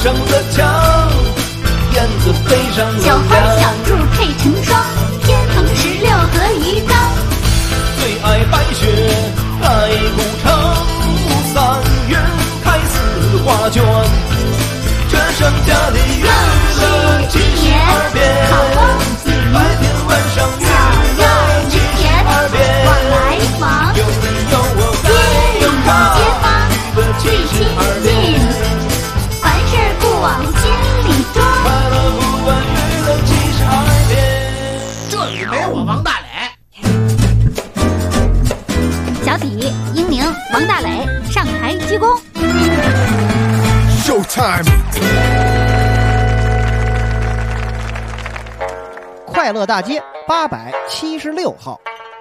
上的墙，燕子飞上楼小花梁。 小兔配成双，天蓬16和鱼缸。 最爱白雪盖古城，3月开4画卷。这剩下的月了72遍，白天晚上月了72遍。 我来访， 有你有我街里的街坊最亲近，凡事不往心里装。 快乐不完娱乐72遍。 这里没我王大磊。 小体、英宁、王大磊上台鞠躬。 Showtime！ 快乐大街876号，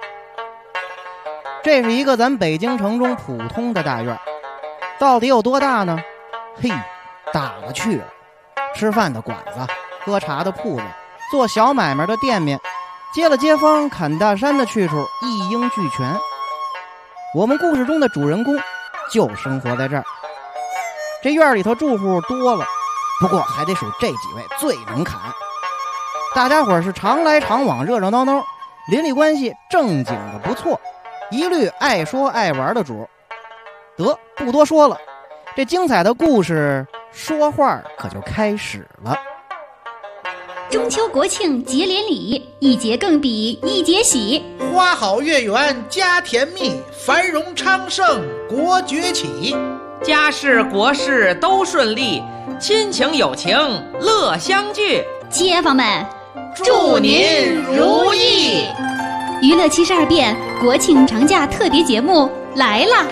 这是一个咱北京城中普通的大院，到底有多大呢？嘿，大了去了！吃饭的馆子，喝茶的铺子，做小买卖的店面，接了街坊砍大山的去处一应俱全。我们故事中的主人公就生活在这儿。这院里头住户多了，不过还得数这几位最能砍。大家伙是常来常往，热热闹闹，邻里关系正经的不错，一律爱说爱玩的主。得，不多说了，这精彩的故事说话可就开始了。 中秋国庆节连理，一节更比一节喜。 花好月圆家甜蜜，繁荣昌盛国崛起。 家事国事都顺利，亲情友情乐相聚。 街坊们， 祝您如意！ 娱乐72变国庆长假特别节目来啦！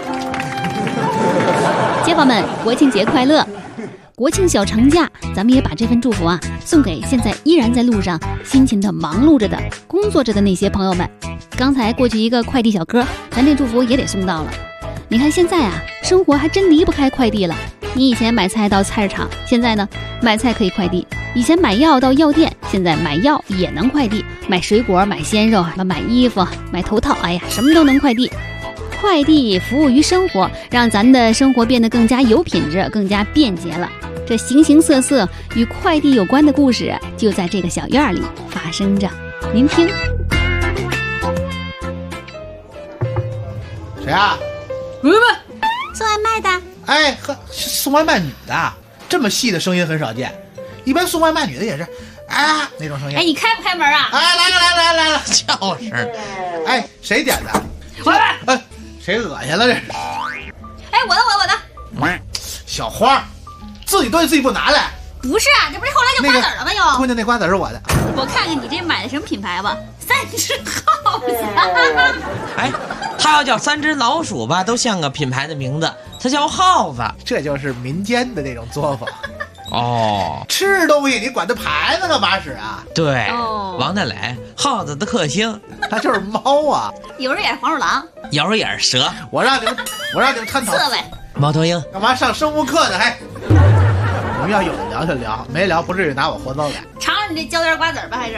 街坊们，国庆节快乐！国庆小长假，咱们也把这份祝福送给现在依然在路上辛勤的忙碌着的工作着的那些朋友们。刚才过去一个快递小哥，咱这祝福也得送到了。你看现在生活还真离不开快递了。你以前买菜到菜市场，现在呢买菜可以快递；以前买药到药店，现在买药也能快递；买水果、买鲜肉、买衣服、买头套，哎呀，什么都能快递。快递服务于生活，让咱的生活变得更加有品质，更加便捷了。这形形色色与快递有关的故事，就在这个小院里发生着。您听。 谁啊？ 喂， 送外卖的。 哎呵，送外卖女的，这么细的声音很少见。一般送外卖女的也是，啊那种声音。 哎，你开不开门啊？ 哎，来了，叫声。哎，谁点的？ 喂， 哎，谁恶心了这是？ 哎，我的。 小花，自己东西自己不拿来。 不是这不是后来就瓜子了吗？又， 姑娘，那瓜子是我的。 我看看你这买的什么品牌吧？3只耗子。 哎，它要叫3只老鼠吧，都像个品牌的名字，它叫耗子。 这就是民间的那种作坊。 哦， 吃东西你管它牌子干嘛使啊？ 对， 哦王大磊，耗子的克星， 它就是猫啊。 有时候也是黄鼠狼、 有时候也是蛇。 我让你们探讨刺猬。 猫头鹰， 干嘛上生物课呢？还你们要有的聊就聊，没聊不至于拿我活糟改。 尝尝你这焦点瓜子吧，还是？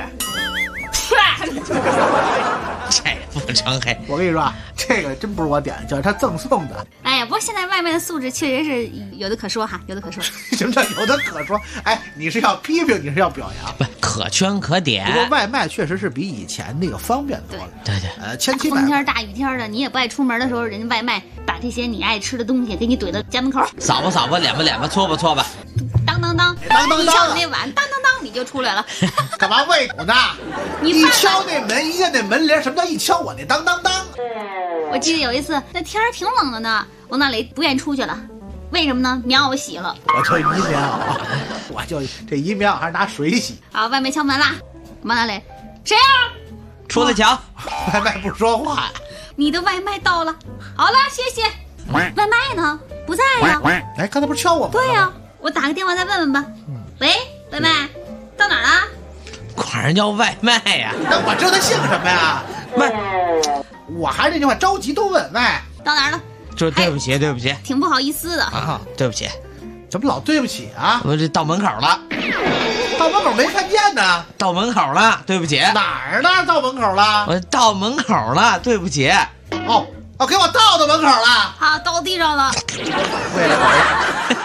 这不成黑。 我跟你说啊，这个真不是我点的，就是他赠送的。 哎呀，不过现在外卖的素质确实是有的可说哈，有的可说。 什么叫有的可说？哎，你是要批评，你是要表扬？ 不，可圈可点。 不过外卖确实是比以前那个方便多了。 对， 千奇百怪。 风天大雨天的，你也不爱出门的时候，人家外卖把这些你爱吃的东西给你怼到家门口， 扫吧，脸吧，搓吧。 当当当，一敲你那碗，当当当，你就出来了。 干嘛喂狗呢？一敲那门，一按那门铃，什么叫一敲我那当当当？ 我记得有一次那天儿挺冷的呢，王大雷不愿意出去了，为什么呢？棉袄洗了。 我就移棉袄，我就这移棉袄还是拿水洗。 好，外卖敲门啦，王大雷，谁啊？ 出来瞧。 外卖不说话呀。 你的外卖到了，好了，谢谢。外卖呢？不在呀。 哎，刚才不是敲我吗？ 对呀，我打个电话再问问吧。喂，外卖到哪儿了？ 管人叫外卖呀？ 那我知道他姓什么呀？ 喂， 我还是那句话，着急都问喂。 到哪儿了？ 对不起， 挺不好意思的啊，对不起。 怎么老对不起啊？ 我这到门口了。 到门口没看见呢。 到门口了，对不起。 哪儿呢？到门口了。 我到门口了，对不起。 哦，给我倒到门口了。 好，倒地上了。 为了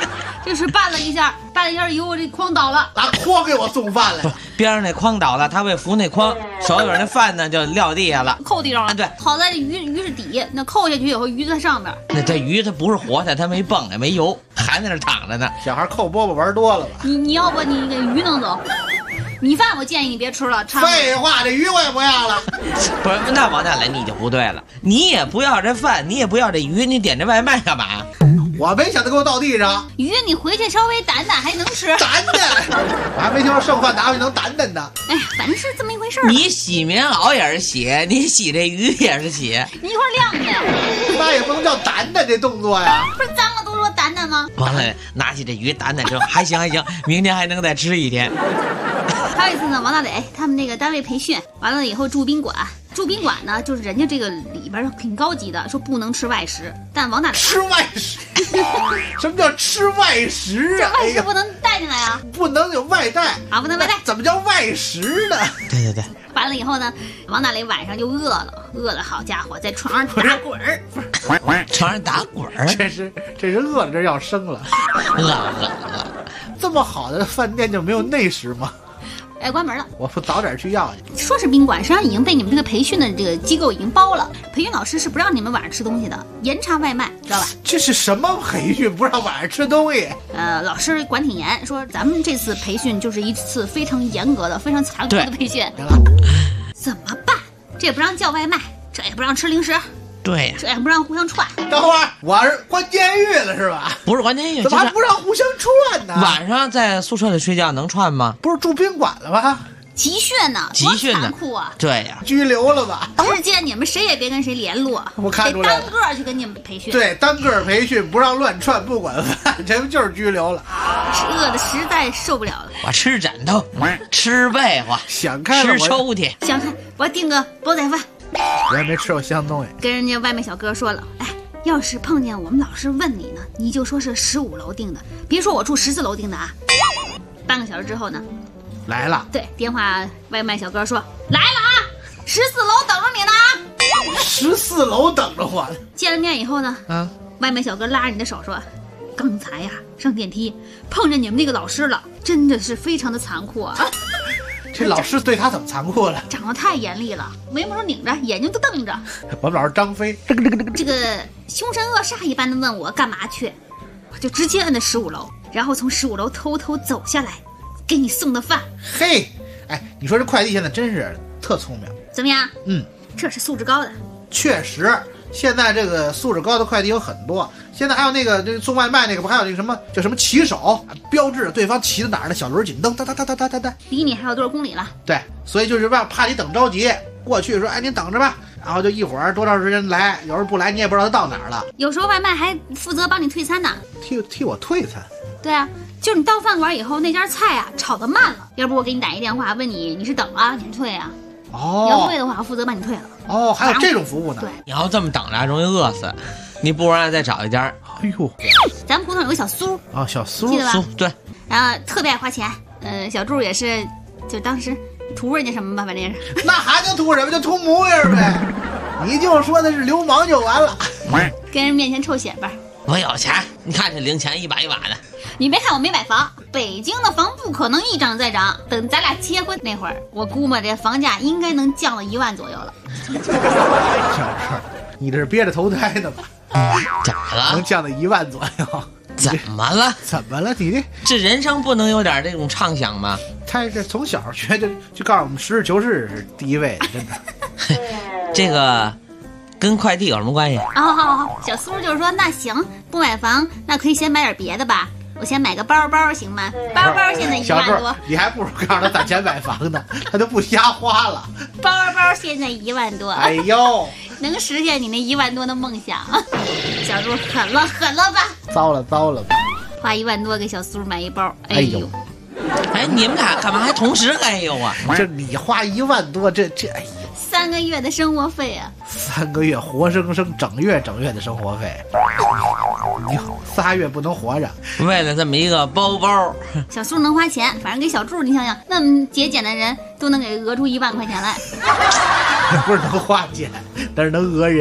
就是绊了一下以后，我这筐倒了。 拿筐给我送饭来了。 边上那筐倒了，他为扶那筐，手里边那饭呢就撂地下了， 扣地上了。 对， 好在这鱼是底，那扣下去以后鱼在上面。 那这鱼它不是活的，它没蹦也没游，还在那躺着呢。 小孩扣饽饽玩多了吧？ 你要不你给鱼弄走，米饭我建议你别吃了。 废话，这鱼我也不要了。 不是，那王大雷你就不对了，你也不要这饭，你也不要这鱼，你点这外卖干嘛？ 我没想他给我倒地上。 鱼你回去稍微掸掸还能吃。 掸掸，我还没听说剩饭拿回去能掸掸的。 哎呀，反正是这么一回事儿。 你洗棉袄也是洗，你洗这鱼也是洗， 你一会儿晾的呀。 那也不能叫掸掸这动作呀。 不是脏了都说掸掸吗？ 王大雷拿起这鱼掸掸之后，还行，明天还能再吃一天。 还有一次呢，王大磊他们那个单位培训完了以后住宾馆。住宾馆呢，就是人家这个里边挺高级的，说不能吃外食。但王大磊吃外食，什么叫吃外食啊？ 这外食不能带进来啊， 不能有外带啊，不能外带。 怎么叫外食呢？ 对。 完了以后呢，王大雷晚上就饿了，好家伙，在床上打滚儿， 床上打滚儿， 这是饿了，这要生了。 饿。 这么好的饭店就没有内食吗？ 哎，关门了， 我不早点去要去。 说是宾馆，实际上已经被你们这个培训的这个机构已经包了。培训老师是不让你们晚上吃东西的，严查外卖，知道吧？ 这是什么培训？不让晚上吃东西？ 老师管挺严，说咱们这次培训就是一次非常严格的、非常残酷的培训。怎么办？这也不让叫外卖，这也不让吃零食。 对呀， 这也不让互相串。 等会儿，我是关监狱了是吧？ 不是关监狱， 怎么还不让互相串呢？ 晚上在宿舍里睡觉能串吗？ 不是住宾馆了吗？ 集训呢， 集训呢， 残酷啊！ 对呀， 拘留了吧？ 日间你们谁也别跟谁联络， 我看出来了， 得单个去跟你们培训。 对，单个培训，不让乱串，不管饭，这不就是拘留了？ 饿的实在受不了了。 我吃枕头，吃被窝， 想开了， 吃抽屉， 想看我订个煲仔饭。 我也没吃过香东西， 跟人家外卖小哥说了，哎，要是碰见我们老师问你呢，你就说是15楼订的，别说我住14楼订的啊。半个小时之后呢， 来了。 对，电话外卖小哥说来了啊，14楼等着你呢啊。 14楼等着我呢。 见了面以后呢，外卖小哥拉着你的手说，刚才呀上电梯碰见你们那个老师了，真的是非常的残酷啊。 这老师对他怎么残酷了？ 长得太严厉了，眉毛都拧着，眼睛都瞪着。 我们老师张飞， 这个凶神恶煞一般的问我干嘛去，我就直接摁的15楼，然后从15楼偷偷走下来，给你送的饭。 嘿，哎，你说这快递现在真是特聪明， 怎么样？ 这是素质高的。 确实，现在这个素质高的快递有很多。现在还有那个这送外卖那个，不还有那个什么叫什么骑手，标志对方骑到哪儿的小轮紧蹬，哒， 离你还有多少公里了？ 对，所以就是怕你等着急，过去说，哎，您等着吧，然后就一会儿多长时间来，有时候不来你也不知道他到哪儿了。 有时候外卖还负责帮你退餐呢。 替我退餐？ 对啊，就是你到饭馆以后那家菜啊炒得慢了，要不我给你打一电话问你是等啊，你是退啊？ 哦， 你要退的话，我负责帮你退了。 哦，还有这种服务呢？ 对， 你要这么等着容易饿死，你不如让再找一家。 哎呦， 咱们胡同有个小苏啊，小苏， 记得吧？ 对， 然后特别爱花钱。小柱也是，就当时图人家什么吧，反正是。 那还能图什么？就图模样呗。你就说他是流氓就完了。 跟人面前臭显摆。 我有钱，你看这零钱一把一把的。 你别看我没买房，北京的房不可能一涨再涨。等咱俩结婚那会儿，我估摸这房价应该能降到1万左右了。 小事，你这是憋着投胎呢吧？ 怎么了？ 能降到1万左右？ 怎么了？ 怎么了？你这人生不能有点这种畅想吗？ 他这从小学就告诉我们实事求是是第一位的，真的。 这个跟快递有什么关系？ 好，小苏就是说，那行，不买房，那可以先买点别的吧。我先买个包行吗？包现在1万多， 你还不如告诉他攒钱买房呢，他就不瞎花了。 包现在1万多， 哎呦， 能实现你那1万多的梦想。小苏狠了吧？ 糟了吧？ 花1万多给小苏买一包， 哎呦， 哎，你们俩干嘛还同时哎呦啊？ 这你花1万多，这哎呀 ，3个月的生活费啊 ！3个月活生生整月的生活费，你3月不能活着， 为了这么一个包。 小苏能花钱，反正给小柱，你想想，那么节俭的人都能给讹出1万块钱来。 不是能花钱，但是能讹人。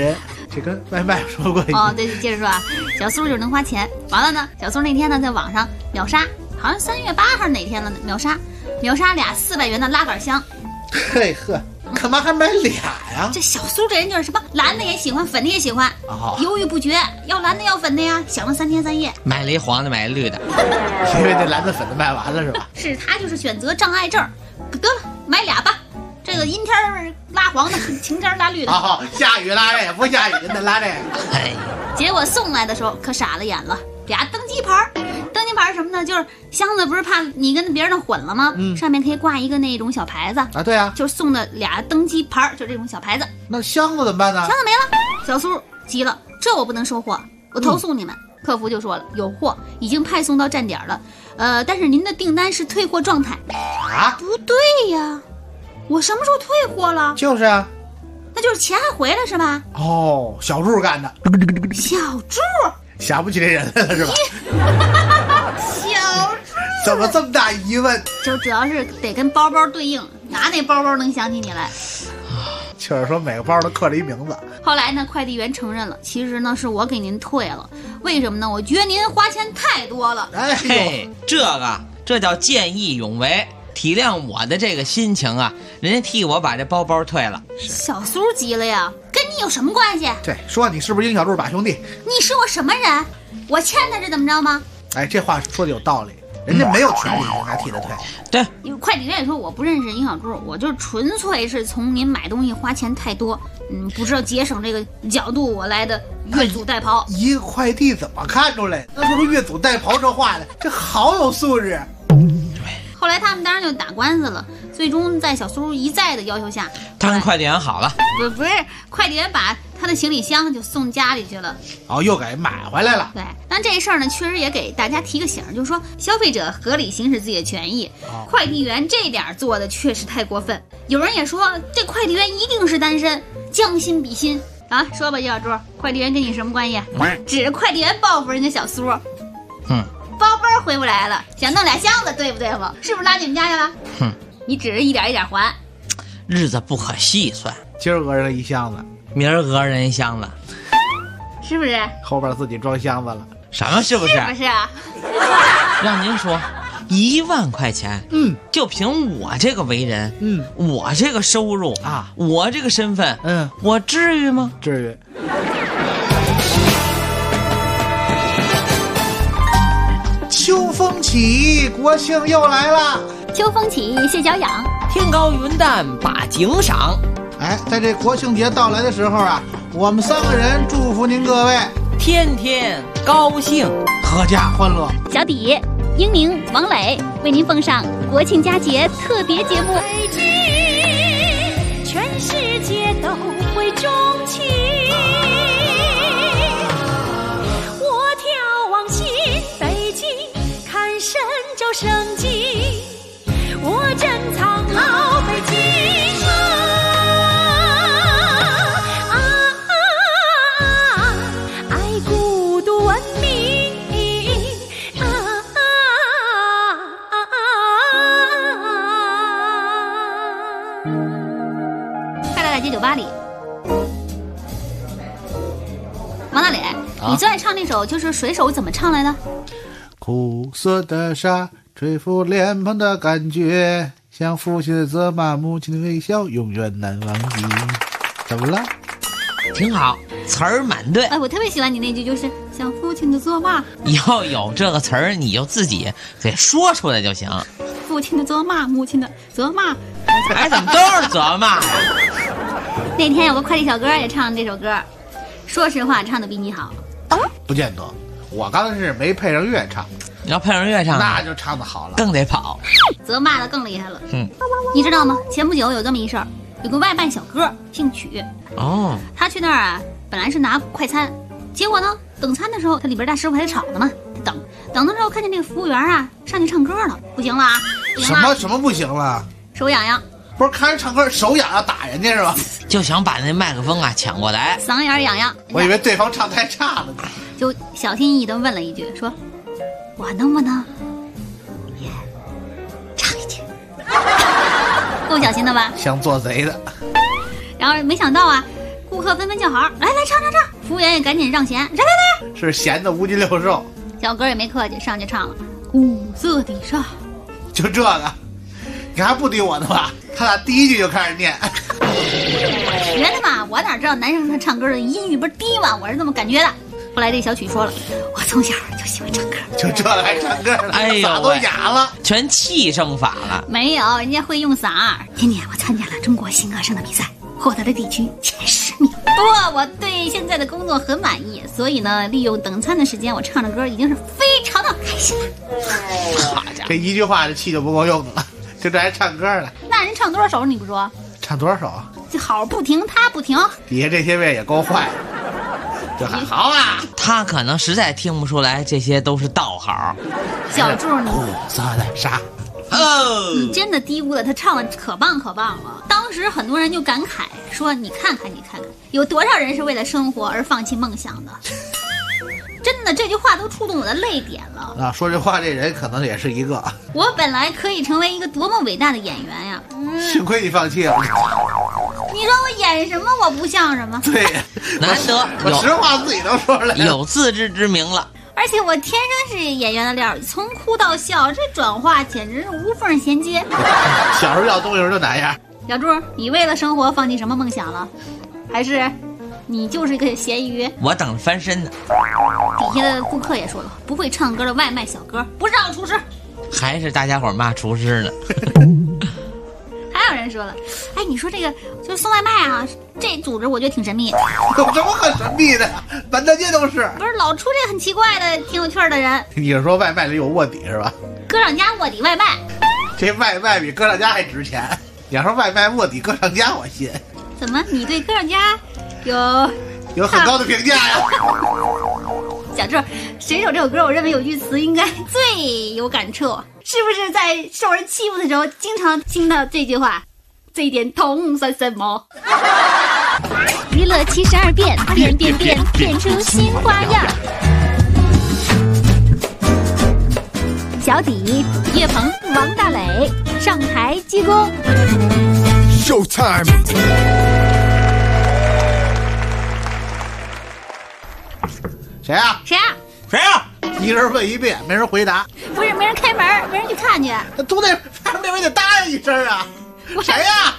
这跟外卖有什么关系？ 哦，对，接着说啊，小苏就是能花钱。完了呢，小苏那天呢在网上秒杀，好像3月8号哪天了呢？秒杀俩400元的拉杆箱。 嘿呵，干嘛还买俩呀？ 这小苏这人就是什么蓝的也喜欢，粉的也喜欢，犹豫不决，要蓝的要粉的呀，想了3天3夜。 买了一黄的，买了绿的， 因为那蓝的粉的卖完了是吧？ 是他就是选择障碍症，得了，买俩吧。这个阴天拉黄的，晴天拉绿的。 好，下雨拉这个，不下雨那拉这个。 哎， 结果送来的时候可傻了眼了，俩登机牌。登机牌是什么呢？就是箱子不是怕你跟别人的混了吗？上面可以挂一个那种小牌子啊。对啊， 就是送的俩登机牌，就这种小牌子。 那箱子怎么办呢？ 箱子没了，小苏急了，这我不能收货，我投诉你们。客服就说了，有货，已经派送到站点了，但是您的订单是退货状态。 啊？ 不对呀，我什么时候退货了？ 就是啊， 那就是钱还回来是吧？ 哦，小柱干的。 小柱想不起这人来了是吧？ 小柱怎么这么大疑问？ 就主要是得跟包包对应，拿那包包能想起你来。 就是说每个包都刻着一名字。 后来呢，快递员承认了，其实呢是我给您退了。为什么呢？我觉得您花钱太多了。 哎嘿，这叫见义勇为，体谅我的这个心情啊！人家替我把这包包退了。 小苏急了呀，跟你有什么关系？ 对，说你是不是英小柱把兄弟？ 你是我什么人？我欠他是怎么着吗？ 哎，这话说的有道理，人家没有权利应该替他退。 对， 快递员也说我不认识殷小柱，我就纯粹是从您买东西花钱太多，不知道节省这个角度我来的越俎代庖。 一个快递怎么看出来？那说出越俎代庖这话来，这好有素质。 后来他们当然就打官司了，最终在小苏一再的要求下， 他跟快递员好了。 不是快递员把他的行李箱就送家里去了， 又给买回来了。 对，但这事儿呢，确实也给大家提个醒，就是说消费者合理行使自己的权益。快递员这点做的确实太过分。有人也说这快递员一定是单身，将心比心啊。说吧，叶小柱，快递员跟你什么关系？指着快递员报复人家小苏。包包回不来了，想弄俩箱子，对不对付？是不是拉你们家去了？你指着一点一点还， 日子不可细算。 今儿讹人一箱子， 明儿讹人一箱子， 是不是？ 后边自己装箱子了， 什么是不是？ 是不是啊？ 让您说，1万块钱，就凭我这个为人，我这个收入啊，我这个身份，我至于吗？ 至于。秋风起，国庆又来了。 秋风起，蟹脚痒， 天高云淡把景赏。 哎，在这国庆节到来的时候啊，我们3个人祝福您各位天天高兴， 阖家欢乐。 小底、英明、王磊为您奉上国庆佳节特别节目。 北京，全世界都会钟情。我眺望新北京，看神州盛景，我珍藏老北京爱古都文明快乐大街酒吧里，王大磊，你最爱唱那首就是水手怎么唱来的？ 苦涩的沙吹拂脸庞的感觉，像父亲的责骂，母亲的微笑，永远难忘记。怎么了？ 挺好，词儿满对。 哎，我特别喜欢你那句，就是像父亲的责骂。 要有这个词儿，你就自己给说出来就行。 父亲的责骂，母亲的责骂， 哎，怎么都是责骂呀？ 那天有个快递小哥也唱这首歌，说实话，唱的比你好。 不见得，我刚才是没配上乐唱， 你要配上乐唱， 那就唱得好了， 更得跑。 责骂的更厉害了。你知道吗？前不久有这么一事儿，有个外卖小哥姓曲，他去那儿啊，本来是拿快餐，结果呢，等餐的时候，他里边大师傅还得吵呢嘛，等的时候看见那个服务员啊上去唱歌了，不行了啊，不行了。 什么不行了？ 手痒痒。 不是看人唱歌手痒要打人家是吧？ 就想把那麦克风啊抢过来， 嗓眼痒痒。 我以为对方唱太差了呢， 就小心翼翼地问了一句，说：“我能不能也唱一句？”够小心的吧？ 像做贼的。 然后没想到啊，顾顾客纷纷叫好，来来唱唱唱，服务员也赶紧让贤，来来来， 是闲的无尽六兽。 小哥也没客气，上去唱了五色的沙， 就这个，你还不敌我呢吧？他俩第一句就开始念。 我学的嘛，我哪知道男生他唱歌的音域不是低吗？我是这么感觉的。后来这小曲说了，我从小就喜欢唱歌， 就这了还唱歌了， 哎呦， 嗓都哑了， 全气声法了。 没有，人家会用嗓。今年我参加了中国新歌声的比赛，获得了地区前10名。不过我对现在的工作很满意，所以呢，利用等餐的时间，我唱的歌已经是非常的开心了。 好家伙， 这一句话这气就不够用的了，就这还唱歌了。 那人唱多少首你不说？ 唱多少首啊？ 这好不停，他不停。 底下这些位也够坏的，就喊好啊！ 他可能实在听不出来这些都是道好。 小柱你苦涩的沙。 你真的低估了，他唱的可棒可棒了。当时很多人就感慨说：“你看看，有多少人是为了生活而放弃梦想的？”真的，这句话都触动我的泪点了啊！说这话这人可能也是一个。 我本来可以成为一个多么伟大的演员呀！ 幸亏你放弃了。 你说我演什么，我不像什么？ 对， 难得我实话自己都说出来了， 有自知之明了。 而且我天生是演员的料，从哭到笑，这转化简直是无缝衔接。 小时候要东西就哪样？ 小柱，你为了生活放弃什么梦想了？还是你就是一个咸鱼？ 我等着翻身呢。 底下的顾客也说了，不会唱歌的外卖小哥不是好厨师。 还是大家伙骂厨师呢。 还有人说了，哎，你说这个就是送外卖啊，这组织我觉得挺神秘的。 有什么可神秘的？满大街都是。 不是老出这很奇怪的、挺有趣的人。 你是说外卖里有卧底是吧？ 歌唱家卧底外卖， 这外卖比歌唱家还值钱。你要说外卖卧底歌唱家，我信。 怎么？你对歌唱家有很高的评价呀？ 小柱，谁首这首歌，我认为有句词应该最有感触，是不是在受人欺负的时候经常听到这句话？这一点痛算什么？娱乐72变，变变变，变出新花样。小底、叶鹏、王大磊上台鞠躬。 Showtime。 谁啊？ 谁啊？ 谁啊？一人问一遍，没人回答。 不是，没人开门，没人去看去。 都得妹妹得答应一声啊！谁呀？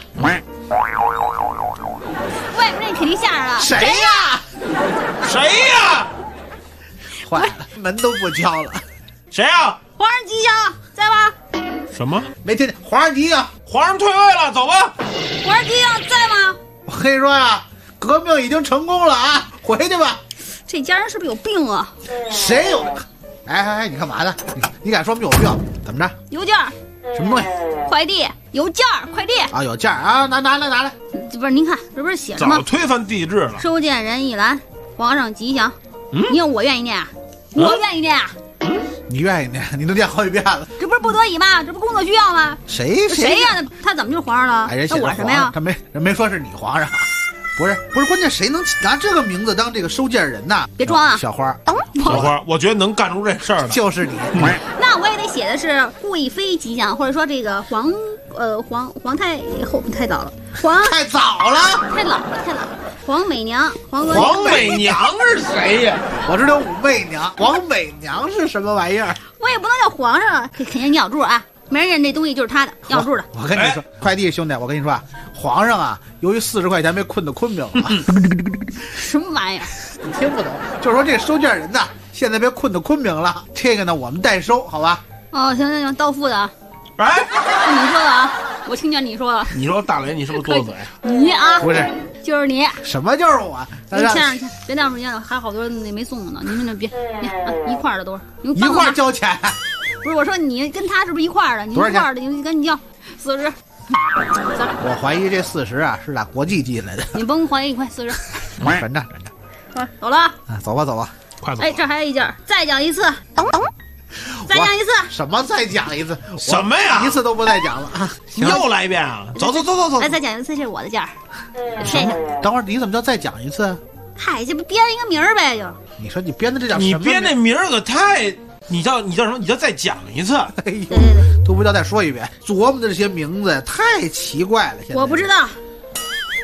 外面人肯定吓着了。 谁呀？ 谁呀？ 坏了，门都不敲了。 谁呀？ 皇上吉祥，在吗？ 什么？ 没听见？皇上吉祥， 皇上退位了，走吧。 皇上吉祥在吗？ 我跟你说呀，革命已经成功了啊！回去吧。 这家人是不是有病啊？ 谁有？哎，你干嘛呢？你敢说我们有病？怎么着？ 邮件。 什么东西？ 快递，邮件，快递啊，有件啊，拿来。 不是，您看，这不是写着吗？ 早推翻地制了。 收件人一栏，皇上吉祥。你要我愿意念啊？我愿意念啊。 你愿意念？你都念好几遍了。 这不是不得已吗？这不工作需要吗？ 谁呀？他怎么就是皇上了？ 哎， 那我什么呀？ 人没说是你皇上。不是，关键谁能拿这个名字当这个收件人呐？ 别装啊， 小花， 我觉得能干出这事儿的就是你。 那我也得写的是贵妃吉祥，或者说这个皇太后太早了， 太早了， 太老了。皇美娘， 皇美娘是谁呀？ 我知道武媚娘，皇美娘是什么玩意儿？ 我也不能叫皇上啊，肯定咬住啊。没人认这东西就是他的，咬住的。 我跟你说，快递兄弟，我跟你说啊，皇上啊，由于40块钱被困到昆明了。 什么玩意儿？ 你听不懂，就是说这收件人呐，现在被困到昆明了。这个呢，我们代收，好吧？ 哦，行，到付的啊。 哎， 你说的啊，我听见你说了。 你说大雷，你是不是多嘴？ 你啊， 不是， 就是你。 什么就是我？ 你签上去，别那会儿还好多那没送呢。你们那别，一块的都是。 一块交钱。 不是，我说你跟他是不是一块的？你一块的，你赶紧交40。 我怀疑这40啊是打国际寄来的。 你甭怀疑，快40。 转账。 走了啊！ 走吧， 快走！ 哎，这还有一件，再讲一次。再讲一次。 什么再讲一次？ 什么呀？ 一次都不再讲了啊！ 又来一遍啊！走。 来，再讲一次，这是我的件儿。骗一下。 等会儿你怎么叫再讲一次？ 嗨，这不编一个名儿呗就。 你说你编的这叫什么？ 你编那名儿可太……你叫什么？你叫再讲一次。 哎呦，都不叫再说一遍。琢磨的这些名字太奇怪了。现在我不知道。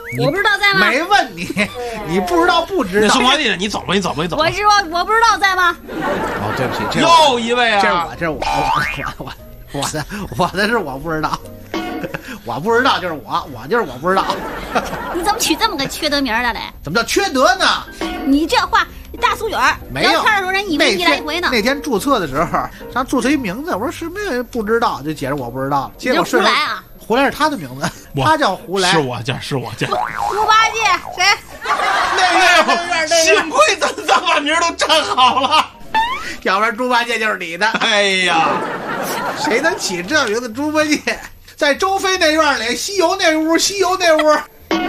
我不知道在吗？ 没问你，你不知道不知道。 那送快递的，你走吧，你走吧，你走吧。 我说我不知道在吗？ 哦，对不起，这又一位啊！ 这是我的是我不知道，我不知道就是我就是我不知道。 你怎么取这么个缺德名的嘞？ 怎么叫缺德呢？ 你这话大俗语儿， 没有。 聊天的时候人以为一来一回呢。 那天注册的时候，上注册一名字，我说什么也不知道，就解释我不知道。结果胡来啊， 胡来是他的名字，他叫胡来， 是我家。 猪八戒谁？ 那个幸亏咱把名都站好了， 要不然猪八戒就是你的。 哎呀， 谁能起这名字？猪八戒在周飞那院里，西游那屋，西游那屋。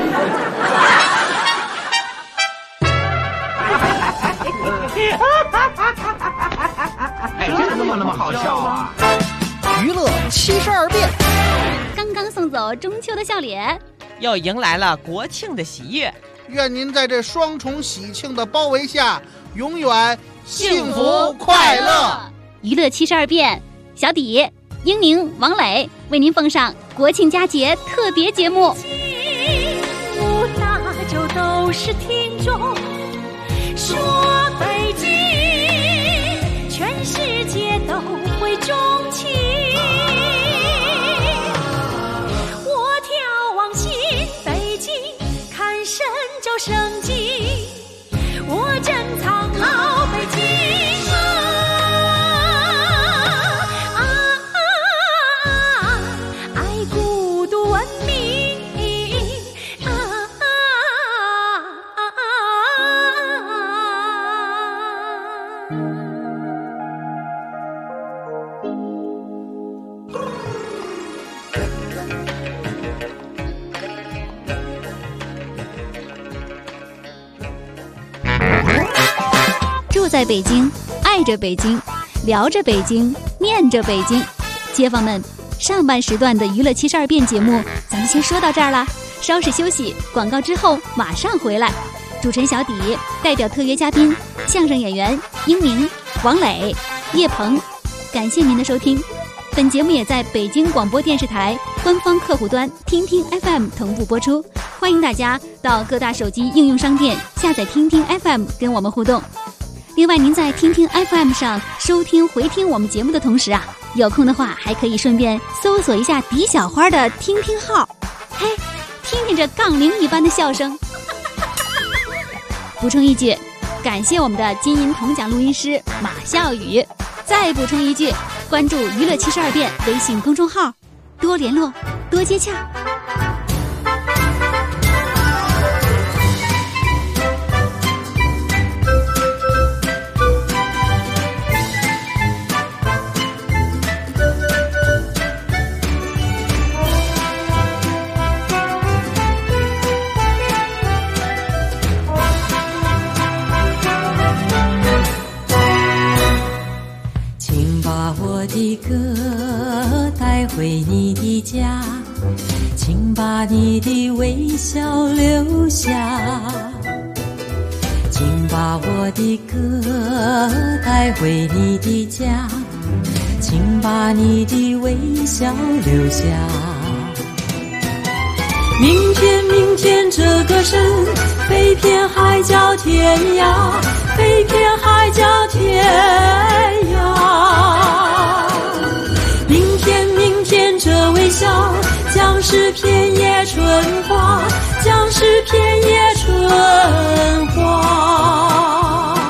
哎，这怎么那么好笑啊？ 娱乐72变， 刚刚送走中秋的笑脸， 又迎来了国庆的喜悦。 愿您在这双重喜庆的包围下，永远幸福快乐。 娱乐72变，小底、英宁、王磊为您奉上国庆佳节特别节目。 不大就都是听众说北京，全世界都会钟情。我眺望新北京，看神州盛景，我珍藏老北京爱古都文明住在北京，爱着北京，聊着北京，念着北京。街坊们，上半时段的娱乐72变节目咱们先说到这儿了，稍事休息，广告之后马上回来。主持人小底代表特约嘉宾相声演员英明、王磊、叶鹏，感谢您的收听。本节目也在北京广播电视台官方客户端听听 FM 同步播出，欢迎大家到各大手机应用商店下载听听 FM 跟我们互动。另外，您在听听 FM 上收听回听我们节目的同时啊，有空的话还可以顺便搜索一下狄小花的听听号，嘿，听听这杠铃一般的笑声。补充一句，感谢我们的金银铜奖录音师马笑宇。再补充一句，关注娱乐72变微信公众号，多联络，多接洽。 的歌带回你的家，请把你的微笑留下，请把我的歌带回你的家，请把你的微笑留下。明天，明天这个声飞遍海角天涯，飞遍海角天涯。明天，明天这微笑将是片叶春花，将是片叶春花。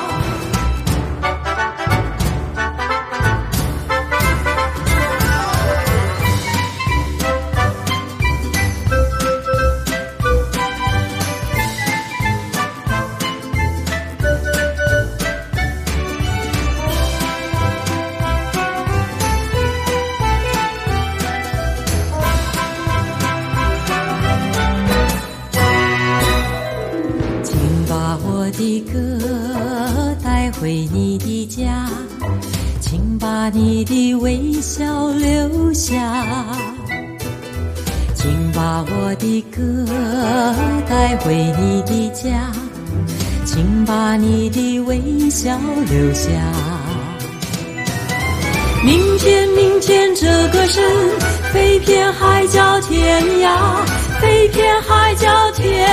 的歌带回你的家，请把你的微笑留下，请把我的歌带回你的家，请把你的微笑留下。明天，明天这个声飞遍海角天涯， 飞遍海角天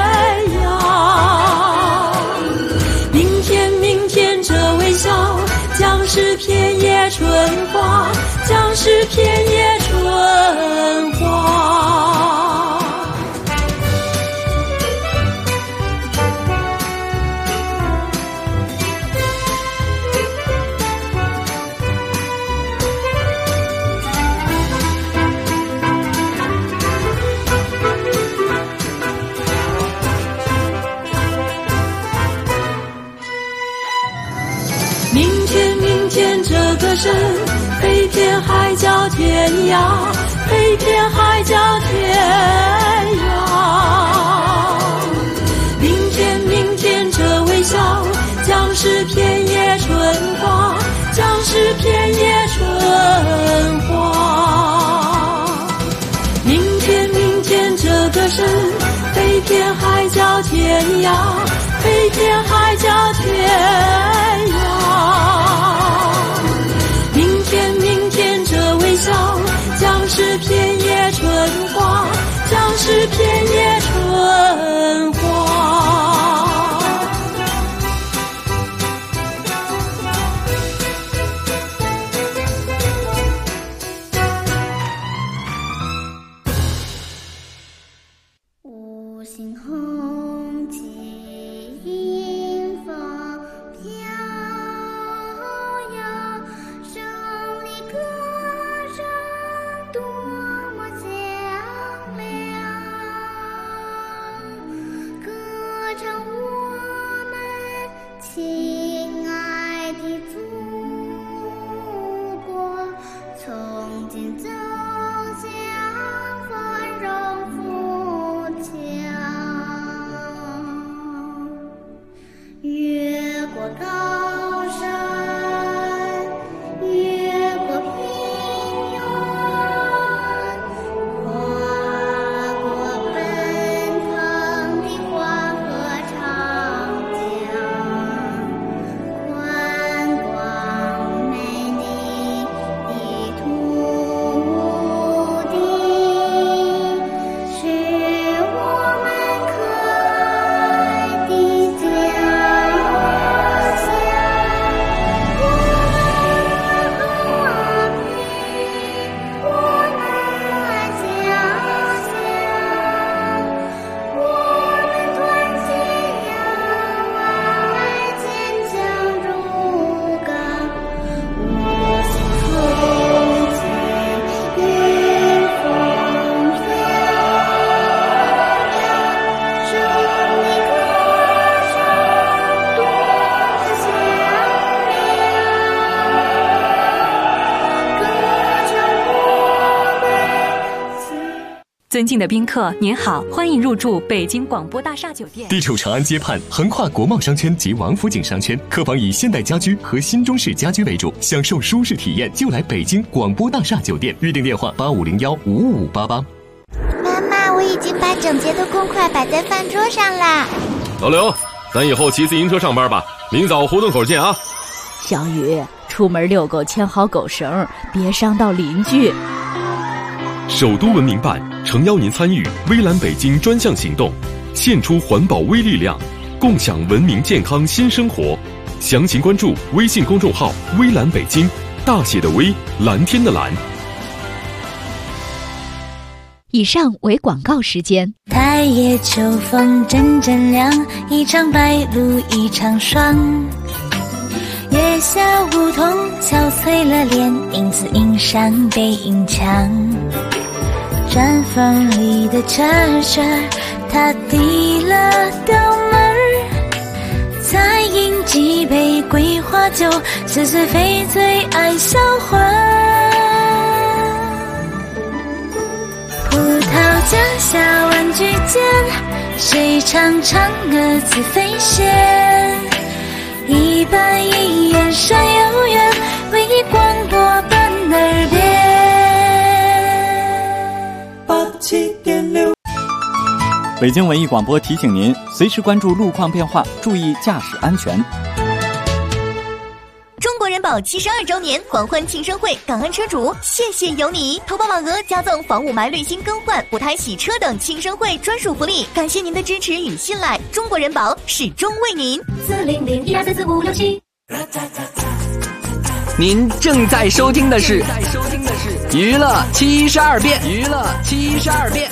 涯。明天，明天这微笑，将是片叶春花，将是片叶春花。明天，明天这歌声飞遍海角天涯，飞遍海角天涯。明天，明天这微笑，将是片叶春花，将是片叶春花。明天，明天这歌声飞遍海角天涯，飞遍海角天涯。明天，明天这微笑，将是片叶春花，将是片叶春花。 五星红旗迎风飘扬，胜利歌声多么响亮，歌唱我们亲爱的祖国，从今走向繁荣富强。越过高山，越过平原，跨过奔腾的黄河长江，观光美丽的土地，是我们可爱的家乡。我们和平，我们家乡，我们团结友爱，坚强如钢。五星红旗迎风飘扬，胜利歌声多么响亮，歌唱我们亲。 尊敬的宾客，您好，欢迎入住北京广播大厦酒店。 地处长安街畔，横跨国贸商圈及王府井商圈，客房以现代家居和新中式家居为主，享受舒适体验就来北京广播大厦酒店。预订电话85015588。 妈妈，我已经把整洁的公筷摆在饭桌上啦。 老刘，咱以后骑自行车上班吧，明早胡同口见啊。 小雨，出门遛狗牵好狗绳，别伤到邻居。 首都文明办诚邀您参与微蓝北京专项行动，献出环保微力量，共享文明健康新生活。详情关注微信公众号微蓝北京，大写的微，蓝天的蓝。 以上为广告时间。 太野秋风阵阵凉，一场白露一场霜。月下梧桐憔悴了脸，影子映上背影墙。毡房里的车车，他递了刀门儿，再饮几杯桂花酒，似是非醉爱销魂。葡萄架下玩具间，谁唱嫦娥自飞仙？一板一眼山有缘，为你广播伴耳边。 87.6。北京文艺广播提醒您，随时关注路况变化，注意驾驶安全。 注中国人保72周年狂欢庆生会，感恩车主，谢谢有你！投保满额加赠房雾霾滤芯更换、补胎洗车等庆生会专属福利，感谢您的支持与信赖，中国人保始终为您。 400-1234567。 您正在收听的是娱乐72变，娱乐72变。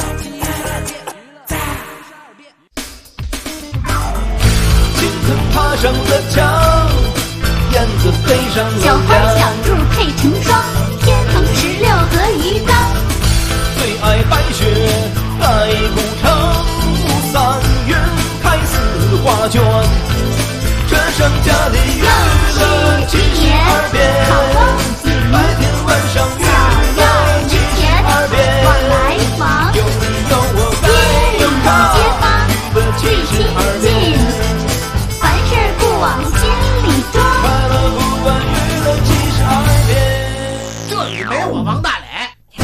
爬上了墙，燕子飞上了小花小兔配成双，天蓬16和鱼缸。 最爱白雪，爱古城，3月开4画卷。这剩下的娱乐72变，白天晚上娱乐72变。 我来访， 有你有我街里街坊最亲近。往心里装， 快乐不管娱乐72变。 这里没我王大磊。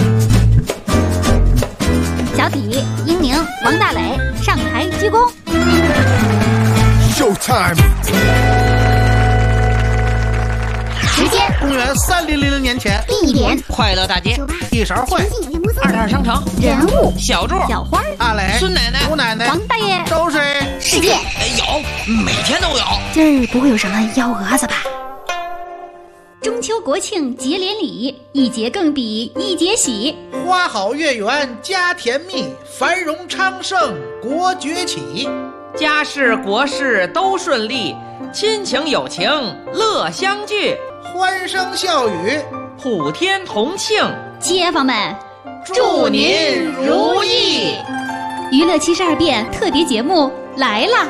小体、英宁、王大磊上台鞠躬。 Showtime。 时间： 公元3000年前。 地点： 快乐大街。 一勺会。 22商城。 人物： 小柱、 小花、 阿磊、 孙奶奶、 吴奶奶、 王大爷。 都是世界。 有，每天都有。 今儿不会有什么幺蛾子吧？中秋国庆节连理，一节更比一节喜。 花好月圆家甜蜜，繁荣昌盛国崛起。 家事国事都顺利，亲情友情乐相聚， 欢声笑语普天同庆。 街坊们， 祝您如意！ 娱乐72变特别节目来了。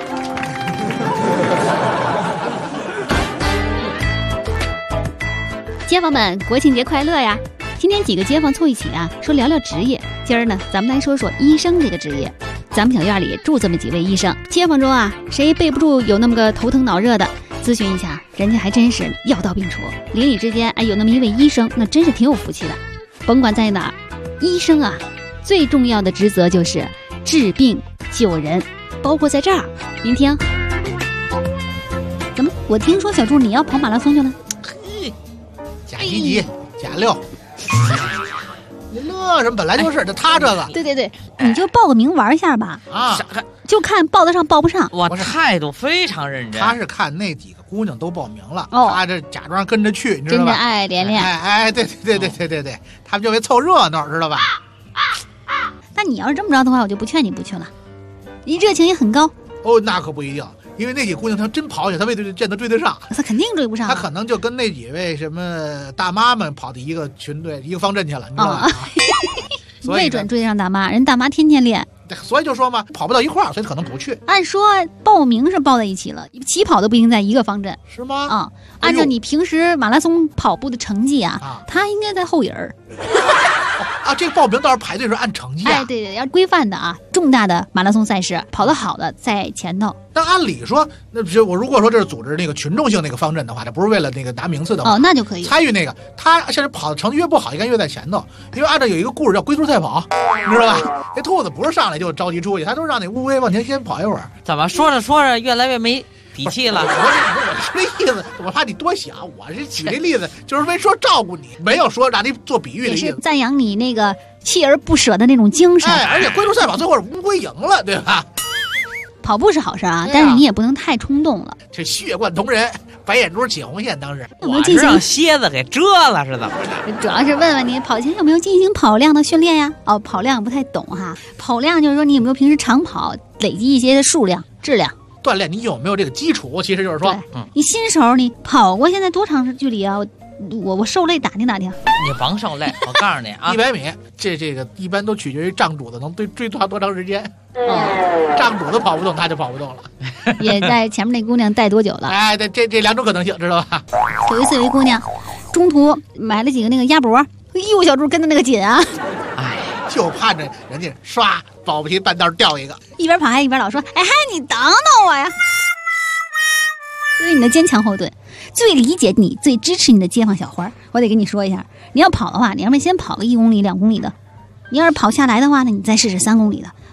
街坊们，国庆节快乐呀！今天几个街坊凑一起啊，说聊聊职业。今儿呢，咱们来说说医生这个职业。咱们小院里住这么几位医生，街坊中啊，谁背不住有那么个头疼脑热的，咨询一下，人家还真是药到病除。邻里之间，哎，有那么一位医生，那真是挺有福气的。甭管在哪儿，医生啊，最重要的职责就是治病救人，包括在这儿。您听，怎么？我听说小柱你要跑马拉松去了？ 假积极，假六。你乐什么？本来就是的，他这个。 对对对，你就报个名玩一下吧。 啊， 就看报得上报不上。 我态度非常认真。 他是看那几个姑娘都报名了，他这假装跟着去，你知道吧？ 真的爱连连。 哎，对，他们就为凑热闹，知道吧？ 那你要是这么着的话，我就不劝你不去了。你热情也很高。 哦，那可不一定。因为那几姑娘她真跑起来，她未必见得追得上， 她肯定追不上。 她可能就跟那几位什么大妈们跑到一个群队、一个方阵去了，你知道吧？ 未准追得上大妈，人大妈天天练， 所以就说嘛，跑不到一块儿，所以可能不去。 按说报名是报在一起了，起跑都不一定在一个方阵， 是吗？ 啊，按照你平时马拉松跑步的成绩啊，他应该在后影儿。 啊，这个报名倒是排队是按成绩啊。 哎，对，要规范的啊，重大的马拉松赛事跑得好的在前头。 但按理说，那不是我如果说这是组织那个群众性那个方阵的话，这不是为了那个拿名次的话， 哦，那就可以参与那个。他现在跑的成绩越不好，应该越在前头，因为按照有一个故事叫龟兔赛跑，你知道吧？那兔子不是上来就着急出去，他都让那乌龟往前先跑一会儿。 怎么说着说着越来越没底气了？ 我是这意思，我怕你多想。我是举这例子，就是为说照顾你，没有说让你做比喻的意思。 也是赞扬你那个锲而不舍的那种精神。 哎，而且龟兔赛跑最后是乌龟赢了，对吧？ 跑步是好事啊，但是你也不能太冲动了。 这血贯同人，白眼珠起红线，当时我是让蝎子给蛰了，是怎么着？ 主要是问问你跑前有没有进行跑量的训练呀？哦，跑量不太懂哈，跑量就是说你有没有平时长跑，累积一些的数量、质量。 锻炼你有没有这个基础？其实就是说， 你新手你跑过现在多长距离啊？我受累打听打听。 你甭受累，我告诉你啊 ，100米，这个一般都取决于仗主子能追抓多长时间。仗主子跑不动，他就跑不动了。 也在前面那姑娘带多久了？ 哎，这两种可能性，知道吧？ 有一次有一姑娘，中途买了几个那个鸭脖，哎呦，小猪跟着那个紧啊！ 哎，就盼着人家刷保不齐半道掉一个， 一边跑还一边老说：“哎嗨，你等等我呀！”这是你的坚强后盾，最理解你、最支持你的街坊小花。我得跟你说一下，你要跑的话，你要不先跑个1公里、2公里的；你要是跑下来的话呢，你再试试3公里的。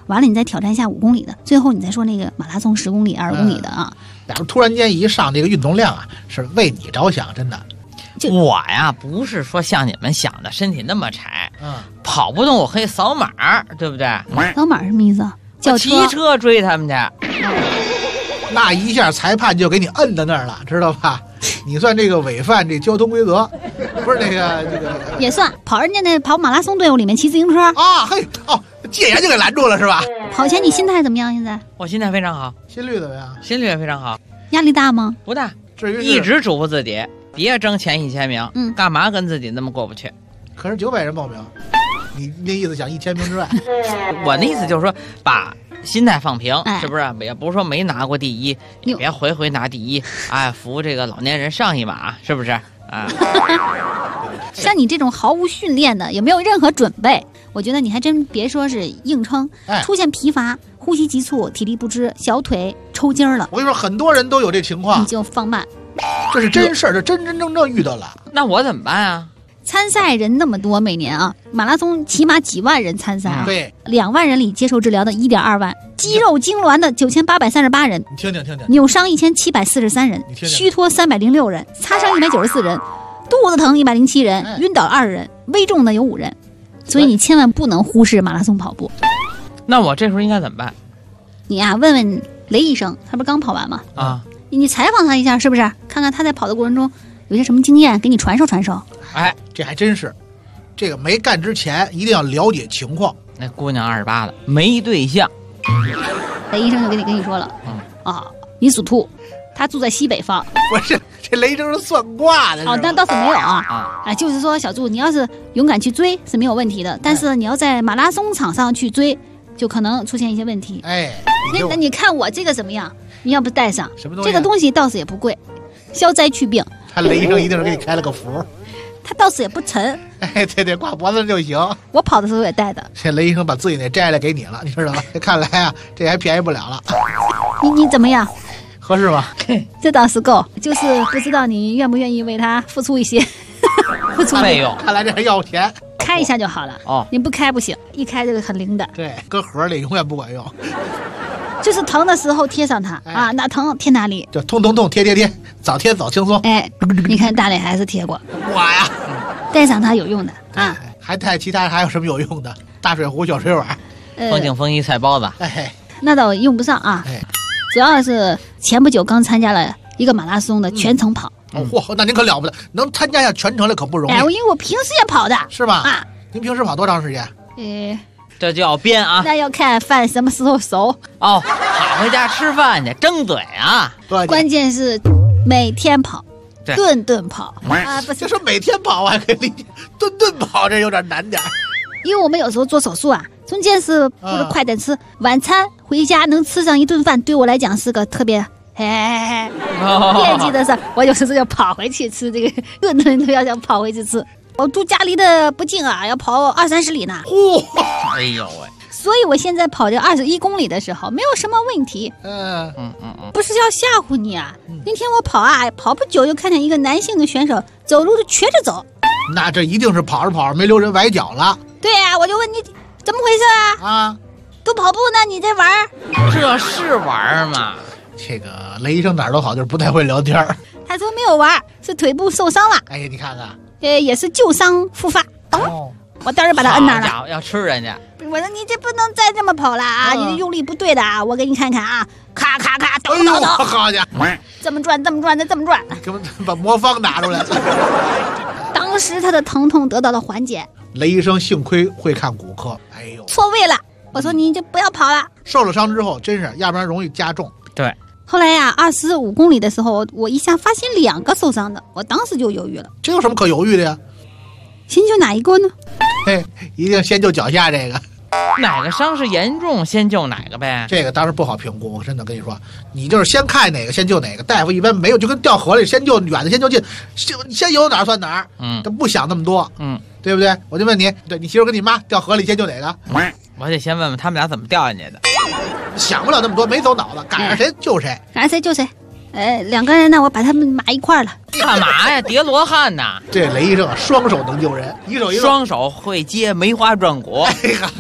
完了你再挑战一下5公里的，最后你再说那个马拉松10公里、20公里的啊。 假如突然间一上这个运动量啊，是为你着想，真的。 我呀，不是说像你们想的身体那么柴，跑不动我可以扫码，对不对？ 扫码什么意思啊？叫骑车追他们去。 那一下裁判就给你摁在那儿了，知道吧？你算这个违反这交通规则，不是那个这个也算跑人家那跑马拉松队伍里面骑自行车啊？嘿哦，戒严就给拦住了是吧？ 跑前你心态怎么样？现在我心态非常好， 心率怎么样？ 心率也非常好。 压力大吗？ 不大， 至于一直嘱咐自己别争前1000名，干嘛跟自己那么过不去？ 可是900人报名，你那意思想1000名之外？ 我的意思就是说把心态放平，是不是？也不是说没拿过第一，也别回回拿第一，哎，扶这个老年人上一马，是不是？啊， 像你这种毫无训练的，也没有任何准备，我觉得你还真别说是硬撑，出现疲乏、呼吸急促、体力不支、小腿抽筋了。 我跟你说，很多人都有这情况， 你就放慢， 这是真事儿，这真正遇到了。 那我怎么办啊？ 参赛人那么多，每年啊，马拉松起码几万人参赛啊， 对 ，2万人里接受治疗的1.2万，肌肉痉挛的9838人， 你听听， 扭伤1743人，虚脱306人，擦伤194人，肚子疼107人，晕倒2人，危重的有5人，所以你千万不能忽视马拉松跑步。 那我这时候应该怎么办？ 你呀，问问雷医生，他不是刚跑完吗？ 啊， 你采访他一下，是不是？看看他在跑的过程中有些什么经验，给你传授传授。 哎，这还真是，这个没干之前一定要了解情况。 那姑娘28了，没对象。 雷医生就跟你说了，你属兔，他住在西北方。 不是，这雷医生是算卦的。 哦，那倒是没有啊。就是说小祝，你要是勇敢去追是没有问题的，但是你要在马拉松场上去追，就可能出现一些问题。 哎， 那你看我这个怎么样？你要不带上什么东西？ 这个东西倒是也不贵，消灾去病。 他雷医生一定是给你开了个符。 他倒是也不沉， 哎，对，挂脖子上就行。 我跑的时候也带的。 这雷医生把自己那摘来给你了，你知道吧？看来啊，这还便宜不了了。 你怎么样？ 合适吗？ 这倒是够，就是不知道你愿不愿意为他付出一些付出费用。 看来这还要钱， 开一下就好了。 哦， 你不开不行，一开这个很灵的。 对，搁盒里永远不管用。 就是疼的时候贴上它啊，哪疼贴哪里， 就痛，贴，早贴早轻松。 哎，你看大磊还是贴过。 我呀， 带上它有用的啊。 还带其他还有什么有用的？大水壶、小水碗、 风景风衣、菜包子。 哎， 那倒用不上啊。主要是前不久刚参加了一个马拉松的全程跑。 嚯，那您可了不得，能参加下全程的可不容易。 哎，因为我平时也跑的。 是吧？啊，您平时跑多长时间？ 这就要编啊！ 那要看饭什么时候熟哦。跑回家吃饭去，争嘴啊！ 关键是每天跑，顿跑啊！不是，就说每天跑还可以理解，顿跑这有点难点。 因为我们有时候做手术啊，中间是或者快点吃晚餐，回家能吃上一顿饭，对我来讲是个特别惦记的事儿。我有时候要跑回去吃这个，顿都要想跑回去吃。我住家离得不近啊，要跑20-30里呢。 哎呦喂！ 所以我现在跑这21公里的时候没有什么问题。不是要吓唬你啊！那天我跑不久，就看见一个男性的选手走路就瘸着走。 那这一定是跑着没留人崴脚了。 对啊，我就问你怎么回事啊？都跑步呢，你在玩？ 这是玩吗？ 这个雷医生哪儿都好，就是不太会聊天。 他说没有玩，是腿部受伤了。 哎呀，你看看。 也是旧伤复发。我当时把他摁那了。 要吃人家。 我说你这不能再这么跑了啊！你的用力不对的啊！我给你看看啊，咔咔咔，抖。 好家伙！ 这么转，再这么转， 给我把魔方拿出来了。 当时他的疼痛得到了缓解。 雷医生幸亏会看骨科，哎呦， 错位了。我说你就不要跑了。 受了伤之后，真是要不然容易加重。 对。 后来呀，25公里的时候，我一下发现2个受伤的，我当时就犹豫了。 这有什么可犹豫的呀？ 先救哪一个呢？ 嘿，一定先救脚下这个。 哪个伤势严重，先救哪个呗？ 这个当时不好评估，我真的跟你说，你就是先看哪个先救哪个。大夫一般没有，就跟掉河里，先救远的先救近，先游哪儿算哪儿。他不想那么多。对不对？我就问你，对你媳妇跟你妈掉河里先救哪个？ 我得先问问他们俩怎么掉下去的。 想不了那么多，没走脑子，赶上谁救谁。 赶上谁救谁。2个人呢，我把他们码一块了。 干嘛呀？叠罗汉呐！ 这雷医生双手能救人，一手双手会接梅花转骨，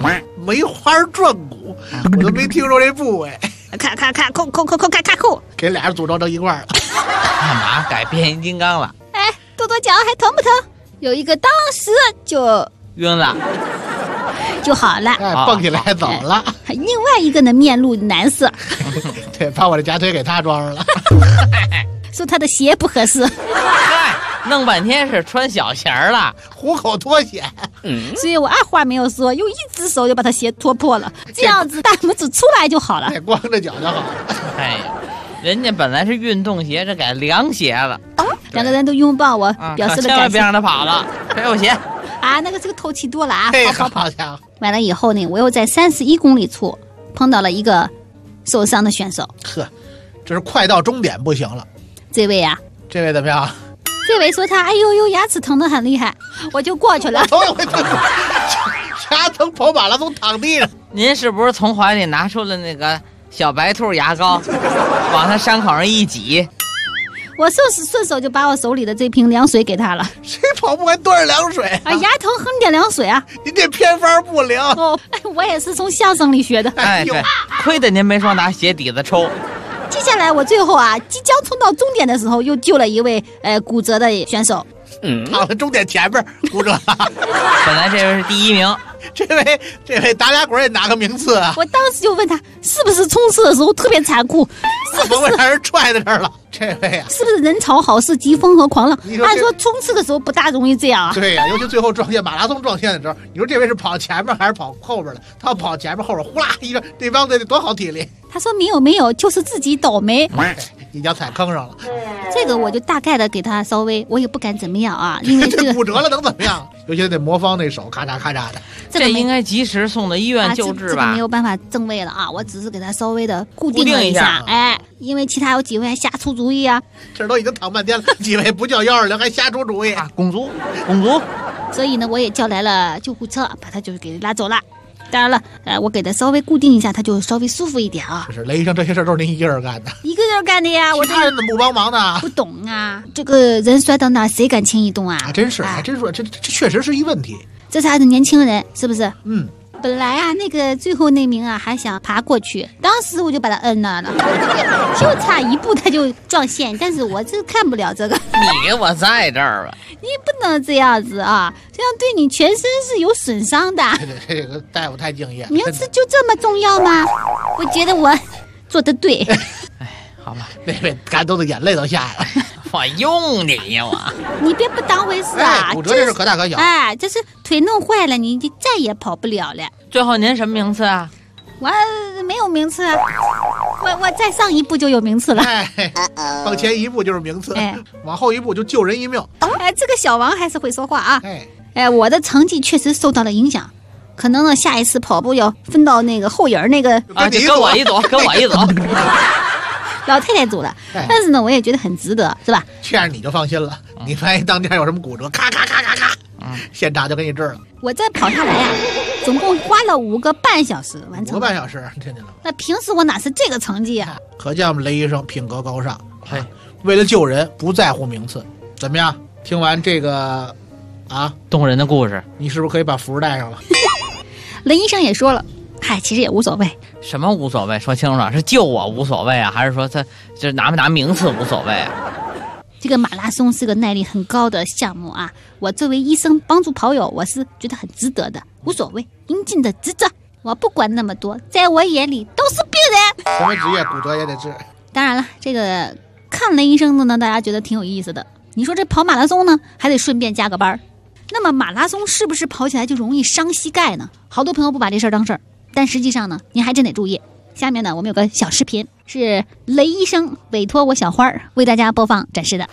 梅花转骨，我都没听说这部位。 看，扣， 给俩人组装成一块儿了。 干嘛改变形金刚了？ 哎，跺跺脚还疼不疼？有一个当时就晕了， 就好了， 蹦起来走了。 另外一个呢，面露难色， 对，把我的假腿给他装上了， 说他的鞋不合适。 弄半天是穿小鞋了， 虎口脱险。 所以我二话没有说，用一只手就把他鞋脱破了，这样子大拇指出来就好了， 光着脚就好了。 哎呀，人家本来是运动鞋，这改凉鞋了。 两个人都拥抱我，表示了感谢。 千万别让他跑了，陪我鞋。 啊，那个这个透气多了啊， 好家伙！ 完了以后呢，我又在31公里处碰到了一个受伤的选手。 呵，这是快到终点不行了。 这位啊， 这位怎么样？ 这位说他哎呦牙齿疼得很厉害，我就过去了。 我头一回牙疼跑马拉松躺地上。 您是不是从怀里拿出了那个小白兔牙膏，往他伤口上一挤？ 我顺手就把我手里的这瓶凉水给他了。 谁跑步还端着凉水啊？牙疼喝点凉水啊！ 您这偏方不灵哦，我也是从相声里学的。 哎，对，亏得您没说拿鞋底子抽。 接下来我最后啊，即将冲到终点的时候，又救了一位骨折的选手。 躺在终点前面骨折。 本来这位是第1名， 这位打俩滚也拿个名次啊！ 我当时就问他，是不是冲刺的时候特别残酷？ 是不是让人踹在这儿了？这位啊， 是不是人潮好似疾风和狂浪？按说冲刺的时候不大容易这样啊。 对呀，尤其最后撞线马拉松撞线的时候，你说这位是跑前面还是跑后边的？他要跑前面，后边呼啦一声，那帮子得多好体力。 他说没有，就是自己倒霉， 一脚踩坑上了。 这个我就大概的给他稍微，我也不敢怎么样啊，因为这个骨折了能怎么样？尤其得魔方那手咔嚓咔嚓的， 这应该及时送到医院救治吧？ 这个没有办法正位了啊，我只是给他稍微的固定了一下，哎，因为其他有几位还瞎出主意啊。 这都已经躺半天了，几位不叫120还瞎出主意啊！拱足， 所以呢，我也叫来了救护车，把他就给拉走了。当然了，我给他稍微固定一下，他就稍微舒服一点啊。 是雷医生，这些事儿都是您一个人干的？ 一个人干的呀， 其他人怎么不帮忙呢？ 不懂啊，这个人摔到哪谁敢轻易动啊？ 还真是，还真说这确实是一问题。 这是还是年轻人，是不是？本来啊，那个最后那名啊还想爬过去，当时我就把他摁那了，就差一步他就撞线，但是我这看不了这个。 你给我在这儿吧， 你不能这样子啊，这样对你全身是有损伤的。 这个大夫太敬业了， 名次就这么重要吗？我觉得我做得对。 哎，好吧， 那位感动的眼泪都下来了。 我用你呀，我！ 你别不当回事啊！ 骨折这是可大可小。 哎，这是腿弄坏了，你就再也跑不了了。 最后您什么名次啊？ 我没有名次，我再上一步就有名次了。 往前一步就是名次，往后一步就救人一命。 哎，这个小王还是会说话啊。我的成绩确实受到了影响，可能呢下一次跑步要分到那个后沿那个啊，就跟我一组，跟我一组。 老太太组的，但是呢，我也觉得很值得，是吧？ 这样你就放心了。你万一当天有什么骨折，咔咔咔咔咔，现场就给你治了。 我这跑下来呀，总共花了5个半小时完成。 5个半小时，听见了吗？ 那平时我哪是这个成绩啊？ 可见我们雷医生品格高尚，为了救人不在乎名次。怎么样？听完这个动人的故事， 你是不是可以把符带上了？ 雷医生也说了。嗨，其实也无所谓。 什么无所谓？说清楚，是救我无所谓啊，还是说他就是拿不拿名次无所谓啊？ 这个马拉松是个耐力很高的项目啊，我作为医生帮助跑友，我是觉得很值得的，无所谓，应尽的职责。我不管那么多，在我眼里都是病人。 什么职业骨折也得治。 当然了，这个看雷医生的呢，大家觉得挺有意思的。你说这跑马拉松呢，还得顺便加个班。那么马拉松是不是跑起来就容易伤膝盖呢？好多朋友不把这事儿当事儿。但实际上呢，您还真得注意。下面呢，我们有个小视频，是雷医生委托我小花儿为大家播放展示的。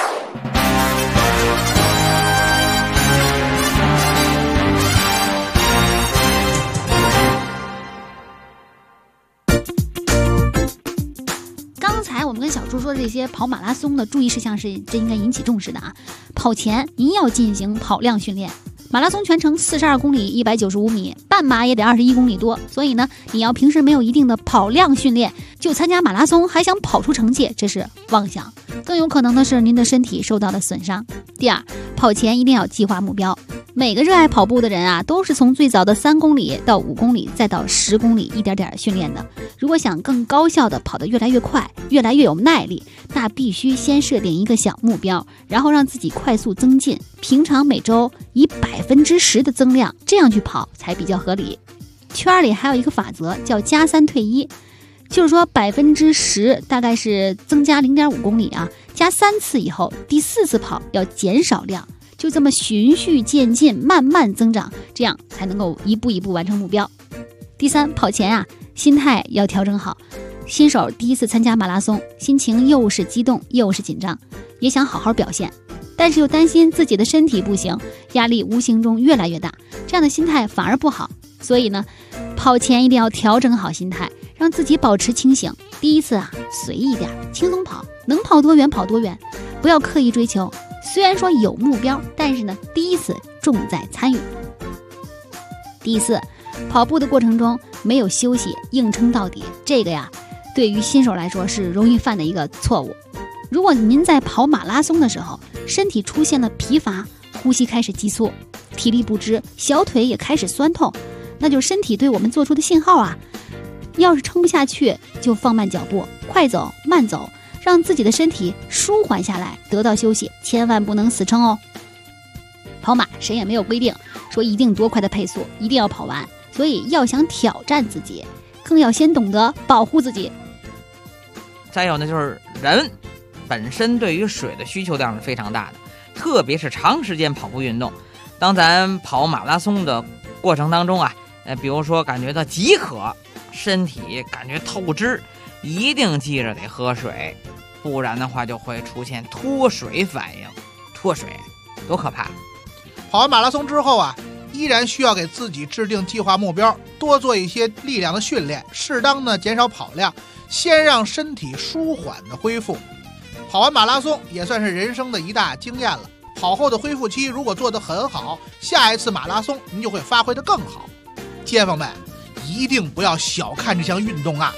刚才我们跟小猪说这些跑马拉松的注意事项是真应该引起重视的啊！跑前您要进行跑量训练。马拉松全程42公里195米，半马也得21公里多，所以呢，你要平时没有一定的跑量训练，就参加马拉松还想跑出成绩，这是妄想。更有可能的是您的身体受到了损伤。第二，跑前一定要计划目标， 每个热爱跑步的人啊，都是从最早的3公里到5公里，再到10公里，一点点训练的。如果想更高效的跑得越来越快，越来越有耐力，那必须先设定一个小目标，然后让自己快速增进。平常每周以10%的增量，这样去跑才比较合理。圈里还有一个法则叫加3退1，就是说10%大概是增加0.5公里啊，加3次以后，第4次跑要减少量。就这么循序渐进，慢慢增长，这样才能够一步一步完成目标。第3，跑前啊，心态要调整好。新手第一次参加马拉松，心情又是激动又是紧张，也想好好表现，但是又担心自己的身体不行，压力无形中越来越大，这样的心态反而不好。所以呢，跑前一定要调整好心态，让自己保持清醒。第一次啊，随意一点，轻松跑，能跑多远跑多远，不要刻意追求。虽然说有目标，但是呢，第一次重在参与。第4，跑步的过程中没有休息，硬撑到底，这个呀，对于新手来说是容易犯的一个错误。如果您在跑马拉松的时候，身体出现了疲乏，呼吸开始急促，体力不支，小腿也开始酸痛，那就是身体对我们做出的信号啊。要是撑不下去，就放慢脚步，快走慢走，让自己的身体舒缓下来，得到休息，千万不能死撑哦。跑马谁也没有规定说一定多快的配速一定要跑完，所以要想挑战自己，更要先懂得保护自己。 再有呢，就是人本身对于水的需求量是非常大的，特别是长时间跑步运动。当咱跑马拉松的过程当中啊，比如说感觉到饥渴，身体感觉透支，一定记着得喝水，不然的话就会出现脱水反应。脱水多可怕！ 跑完马拉松之后啊，依然需要给自己制定计划目标，多做一些力量的训练，适当的减少跑量，先让身体舒缓的恢复。跑完马拉松也算是人生的一大经验了。跑后的恢复期如果做得很好，下一次马拉松您就会发挥得更好。街坊们，一定不要小看这项运动啊！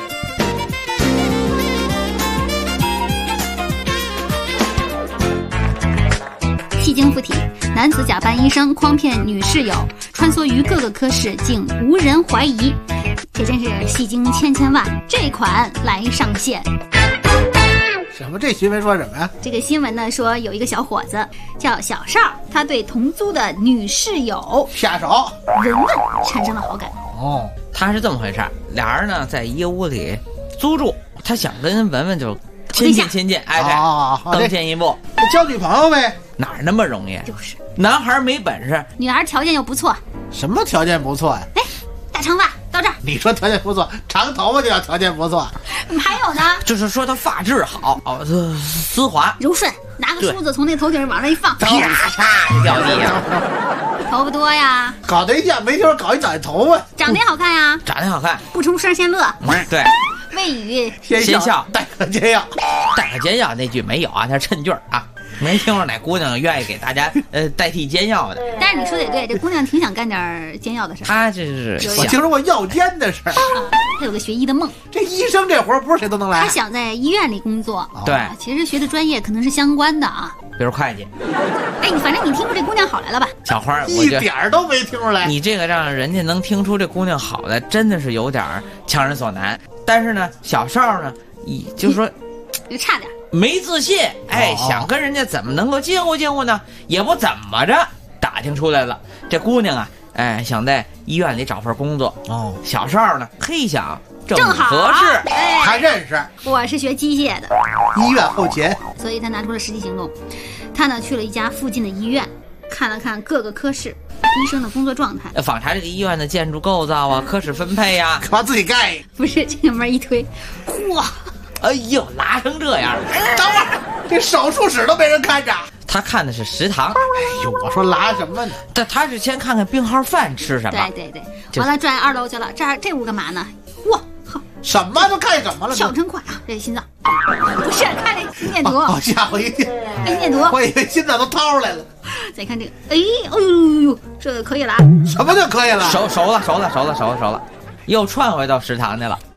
戏精附体，男子假扮医生诓骗女室友，穿梭于各个科室，竟无人怀疑。这真是戏精千万，这款来上线。 什么？这新闻说什么呀？ 这个新闻呢说有一个小伙子叫小邵，他对同租的女室友下手， 文文产生了好感。 哦，他是这么回事，俩人呢在一个屋里租住，他想跟文文就亲近，哎，对，更进一步交女朋友呗。 哪那么容易？ 就是， 男孩没本事， 女孩条件又不错。 什么条件不错呀？ 哎，大长发到这儿。 你说条件不错，长头发就叫条件不错。 还有呢， 就是说他发质好，丝滑柔顺，拿个梳子从那头顶往那一放， 啪嚓就掉地上。 头发多呀？ 搞对象没听说搞一短头发？ 长得好看呀？ 长得好看， 不出声先乐。 对。 未雨先笑， 待可煎药。 待可煎药那句没有啊，他是趁句啊。没听说哪姑娘愿意给大家代替煎药的。 但是你说的也对，这姑娘挺想干点煎药的事儿。 她这是我听说过药监的事儿。 她有个学医的梦。 这医生这活不是谁都能来。 她想在医院里工作。 对， 其实学的专业可能是相关的啊， 比如会计。 哎，反正你听出这姑娘好来了吧？ 小花， 一点都没听出来。 你这个让人家能听出这姑娘好来，真的是有点强人所难。但是呢，小邵呢，就是说， 就差点。 没自信，哎，想跟人家怎么能够接乎呢？也不怎么着，打听出来了，这姑娘啊，哎，想在医院里找份工作。哦，小邵呢，嘿想正合适， 哎， 他认识。 我是学机械的， 医院后勤， 所以他拿出了实际行动。他呢去了一家附近的医院，看了看各个科室医生的工作状态， 访查这个医院的建筑构造啊、科室分配呀， 干嘛自己盖？ 不是，这个门一推，嚯！ 哎呦，拉成这样！ 等会儿，这手术室都没人看着。 他看的是食堂。 哎呦，我说拉什么呢？ 但他是先看看病号饭吃什么。 对，完了转2楼去了。这屋干嘛呢？哇，好， 什么都看什么了？ 跳真快啊！这心脏不是看这心电图。 吓我一跳！ 心电图， 我以为心脏都掏出来了。 再看这个，哎呦，这个可以了啊！ 什么就可以了？ 熟了，又串回到食堂去了。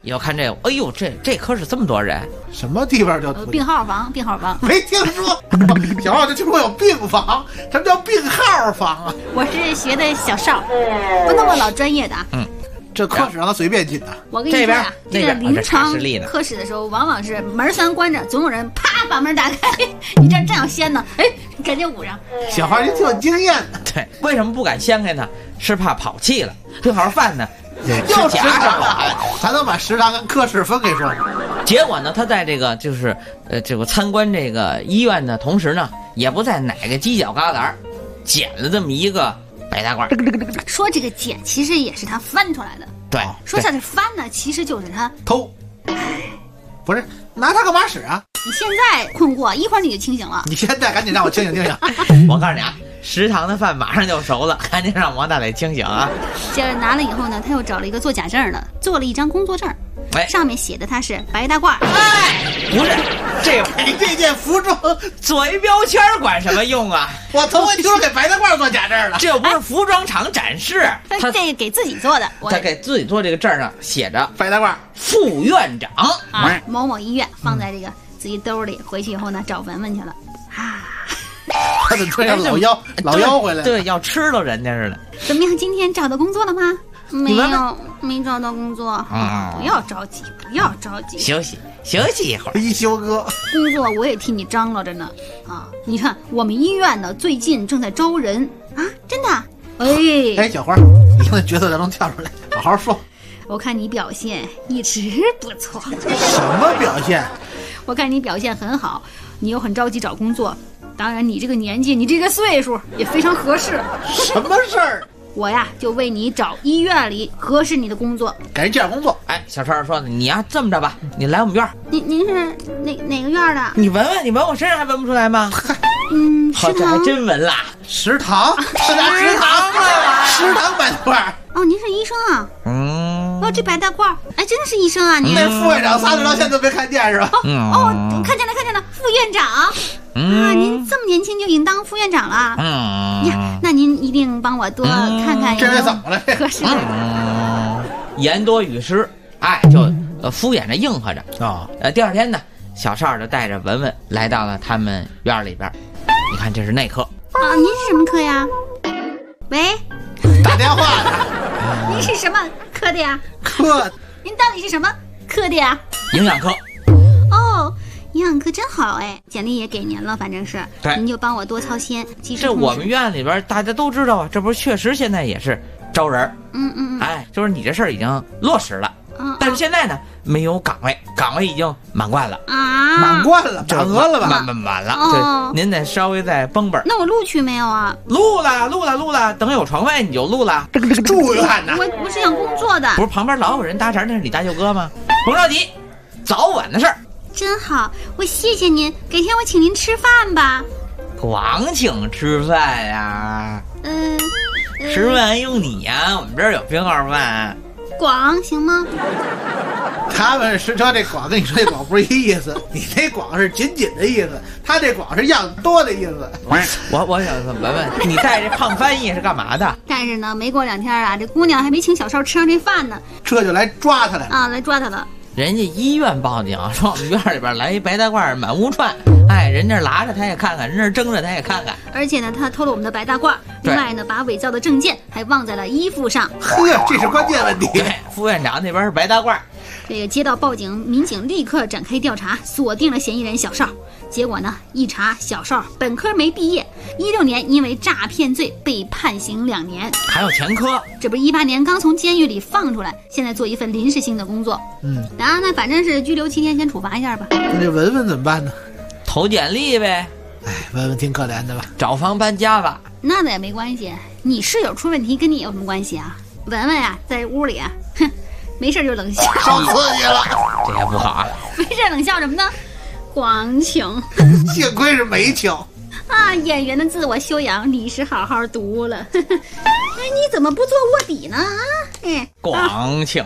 以后看这个，哎呦，这科室这么多人， 什么地方叫病号房？病号房没听说。小号就听说有病房，什么叫病号房啊？ 我是学的小邵，不那么老专业的。 这科室让他随便进的。 我跟你说呀，这个临床科室的时候，往往是门虽然关着，总有人啪把门打开，你这正要掀呢，哎，赶紧捂上。 小孩就挺有经验的。 对，为什么不敢掀开呢？是怕跑气了。病号饭呢？ 又夹上了，咱能把食堂跟科室分开说。 结果呢，他在这个就是这个参观这个医院的同时呢，也不在哪个犄角旮旯捡了这么一个白大褂。 说这个捡其实也是他翻出来的。 对， 说这是翻呢，其实就是他偷。不是拿它干嘛使啊？ 你现在困惑，一会儿你就清醒了。 你现在赶紧让我清醒清醒。 我告诉你啊，食堂的饭马上就熟了，赶紧让王大磊清醒啊！ 接着拿了以后呢，他又找了一个做假证的，做了一张工作证，上面写的他是白大褂。 不是， 这件服装做一标签管什么用啊？ 我头回听说给白大褂做假证了， 这又不是服装厂展示， 他这个给自己做的。 他给自己做这个证上写着白大褂副院长啊，某某医院，放在这个自己兜里，回去以后呢找文文去了啊。 他怎么突然老妖回来了？ 对，要吃了人家似的。 怎么样？今天找到工作了吗？没有，没找到工作。不要着急，不要着急， 休息一会儿。 一休哥， 工作我也替你张罗着呢。啊，你看我们医院呢最近正在招人啊，真的。 哎，小花，你从那角色当中跳出来，好好说。 我看你表现一直不错。 什么表现？ 我看你表现很好，你又很着急找工作。当然，你这个年纪，你这个岁数也非常合适。 什么事儿？ 我呀，就为你找医院里合适你的工作， 给人介绍工作。 哎，小川说的，你呀这么着吧，你来我们院。 您是哪个院的？ 你闻我身上还闻不出来吗？好，这还真闻啦。 食堂，食堂白大褂。 哦，您是医生啊？哦，这白大褂，哎，真的是医生啊！您那副院长仨到现在都没看见是吧？ 看见了，副院长。啊，您这么年轻就已经当副院长了？呀，那您一定帮我多看看。 这人怎么了？ 合适。 言多语失，哎，就敷衍着应和着啊。第二天呢，小邵就带着文文来到了他们院里边。你看，这是内科啊。您是什么科呀？喂， 打电话的。 您是什么科的呀？ 科。 您到底是什么科的呀？ 营养科。 哦。营养科真好哎，简历也给您了，反正是，您就帮我多操心。 这我们院里边大家都知道啊，这不是确实现在也是招人。哎，就是你这事儿已经落实了。但是现在呢，没有岗位已经满贯了啊， 满贯了，满额了吧？ 满了。对，您得稍微再绷本。 那我录取没有啊？ 录了，等有床位你就录了。 住院呢？ 我是想工作的。 不是旁边老有人搭茬，那是李大舅哥吗？甭着急，早晚的事儿。 真好，我谢谢您，改天我请您吃饭吧。 光请吃饭呀？吃饭用你呀，我们这儿有病号饭。 广行吗？ 他们实车这广跟你说这广不是一意思，你那广是紧紧的意思，他这广是样多的意思。 我想问，你带这胖翻译是干嘛的？ 但是呢，没过2天啊，这姑娘还没请小邵吃上这饭呢， 这就来抓他来了啊，来抓他了。 人家医院报警说我们院里边来一白大褂满屋窜，哎，人这拿着他也看看，人这蒸着他也看看。 而且呢，他偷了我们的白大褂，另外呢，把伪造的证件还忘在了衣服上。 呵，这是关键问题。 对，副院长那边是白大褂。 这个接到报警，民警立刻展开调查，锁定了嫌疑人小邵。结果呢，一查小邵本科没毕业，16年因为诈骗罪被判刑2年， 还有前科。 这不是18年刚从监狱里放出来，现在做一份临时性的工作。然后呢，反正是拘留7天，先处罚一下吧。 那这文文怎么办呢？ 投简历呗。 哎，文文挺可怜的吧？ 找房搬家吧。 那也没关系，你室友出问题跟你有什么关系啊？文文呀，在屋里啊，哼，没事就冷笑， 受刺激了。 这也不好啊。 没事冷笑什么呢？光请， 幸亏是没请啊！演员的自我修养你是好好读了。哎，你怎么不做卧底呢？ 光请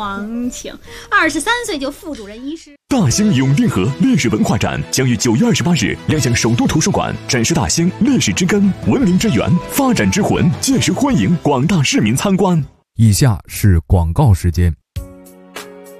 ，23岁就副主任医师。 大兴永定河历史文化展将于9月28日亮相首都图书馆，展示大兴历史之根、文明之源、发展之魂，届时欢迎广大市民参观。 以下是广告时间。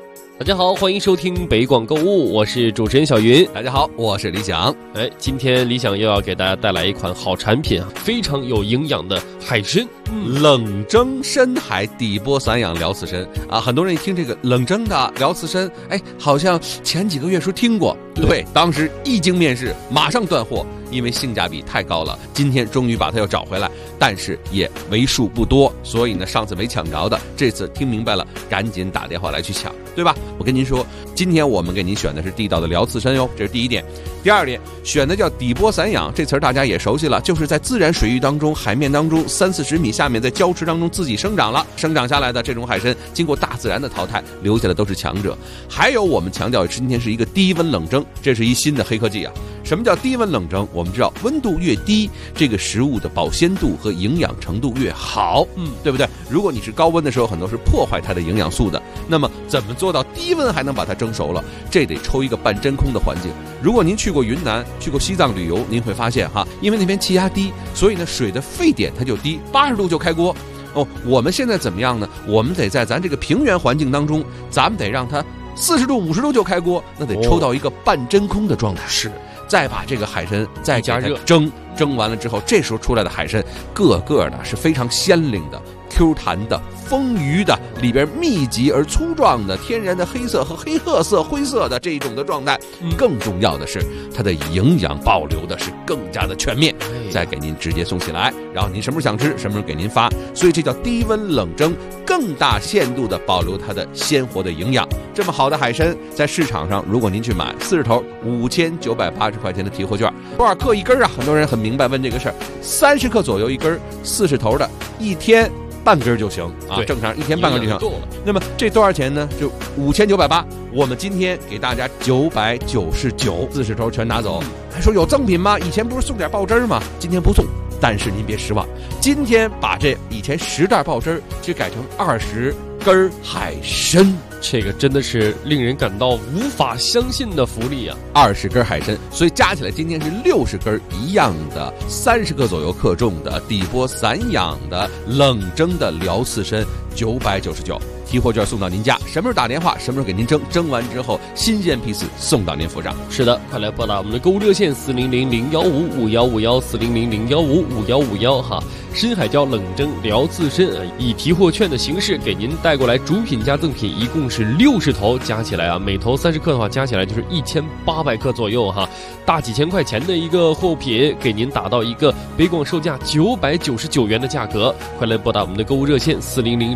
大家好，欢迎收听北广购物，我是主持人小云。 大家好，我是李想。 今天李想又要给大家带来一款好产品啊，非常有营养的海参， 冷蒸深海底波散养辽刺参啊。很多人一听这个冷蒸的辽刺参，好像前几个月时听过，对，当时一经面世，马上断货，因为性价比太高了。今天终于把它又找回来，但是也为数不多，所以呢，上次没抢着的，这次听明白了，赶紧打电话来去抢，对吧？我跟您说，今天我们给您选的是地道的辽刺参哟，这是第一点。第二点，选的叫底波散养，这词儿大家也熟悉了，就是在自然水域当中、海面当中30-40米下面，在礁池当中自己生长下来的这种海参，经过大自然的淘汰，留下的都是强者。还有我们强调今天是一个低温冷蒸，这是一新的黑科技啊。什么叫低温冷蒸？我们知道温度越低，这个食物的保鲜度和营养程度越好，对不对？如果你是高温的时候，很多是破坏它的营养素的。那么怎么做到低温还能把它蒸熟了？这得抽一个半真空的环境。如果您去过云南、去过西藏旅游，您会发现因为那边气压低，所以呢水的沸点它就低，80度就开锅。我们现在怎么样呢？我们得在咱这个平原环境当中，咱们得让它40度、50度就开锅，那得抽到一个半真空的状态。 是。 再把这个海参再加热蒸完了之后，这时候出来的海参个个的是非常鲜灵的、Q 弹的、丰腴的，里边密集而粗壮的天然的黑色和黑褐色、灰色的这一种的状态。更重要的是，它的营养保留的是更加的全面，再给您直接送起来，然后您什么时候想吃，什么时候给您发。所以这叫低温冷蒸，更大限度的保留它的鲜活的营养。这么好的海参，在市场上，如果您去买40头5980块钱的提货券，多少克一根啊？很多人很明白问这个事儿，30克左右一根，40头的，一天半根就行啊，正常一天半根就行。那么这多少钱呢？就5980，我们今天给大家999，40头全拿走。还说有赠品吗？以前不是送点爆汁吗？今天不送，但是您别失望，今天把这以前10袋爆汁就改成20根海参。 这个真的是令人感到无法相信的福利啊 ！20根海参，所以加起来今天是60根一样的，30克左右克重的底波散养的冷蒸的辽刺参，999。提货券送到您家，什么时候打电话，什么时候给您蒸完之后，新鲜批次送到您府上。 是的，快来拨打我们的购物热线400-015-5151，400-015-5151哈。深海椒冷蒸辽刺参以提货券的形式给您带过来，主品加赠品一共是60头，加起来每头30克的话，加起来就是1800克左右哈。大几千块钱的一个货品，给您打到一个北广售价999元的价格。快来拨打我们的购物热线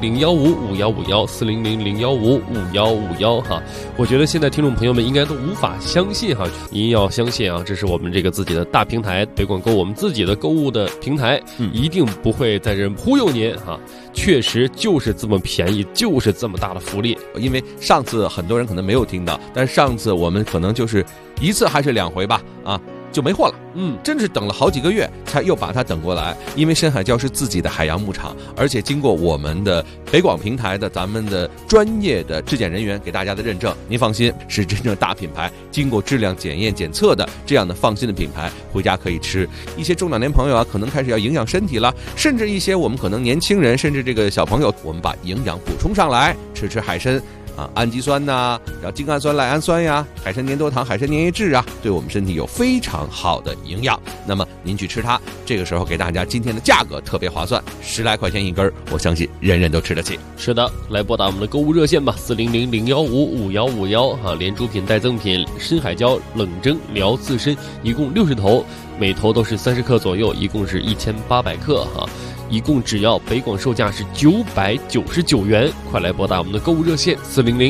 400-015-5151，400-015-5151哈。我觉得现在听众朋友们应该都无法相信哈，您要相信啊，这是我们这个自己的大平台北广购，我们自己的购物的平台，一定不会在这忽悠您哈。确实就是这么便宜，就是这么大的福利。 因为上次很多人可能没有听到，但是上次我们可能就是1次还是2回吧就没货了。真是等了好几个月才又把它等过来。因为深海礁是自己的海洋牧场，而且经过我们的北广平台的咱们的专业的质检人员给大家的认证，您放心，是真正大品牌，经过质量检验检测的这样的放心的品牌，回家可以吃。一些中老年朋友可能开始要营养身体了，甚至一些我们可能年轻人，甚至这个小朋友，我们把营养补充上来，吃海参氨基酸然后精氨酸、赖氨酸呀，海参粘多糖、海参粘液质对我们身体有非常好的营养。那么您去吃它，这个时候给大家今天的价格特别划算，10来块钱一根，我相信人人都吃得起。 是的，来拨打我们的购物热线吧，400-015-5151哈，连主品带赠品，深海礁冷蒸辽刺参一共60头，每头都是30克左右，一共是1800克哈。一共只要北广售价是999元，快来拨打我们的购物热线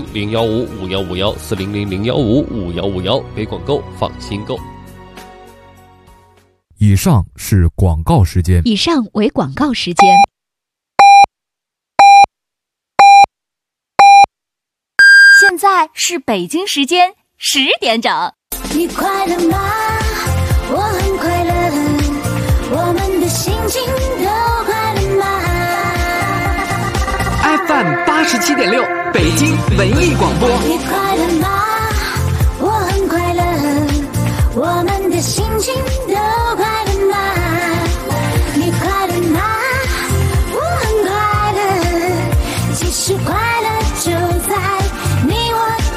400-015-5151，400-015-5151，北广购，放心购。 以上是广告时间。 以上为广告时间。 现在是北京时间10点整。 你快乐吗？我很快乐，我们的心情都快乐吗 ？FM 87.6，北京文艺广播。 你快乐吗？我很快乐，我们的心情都快乐吗？你快乐吗？我很快乐，其实快乐就在你我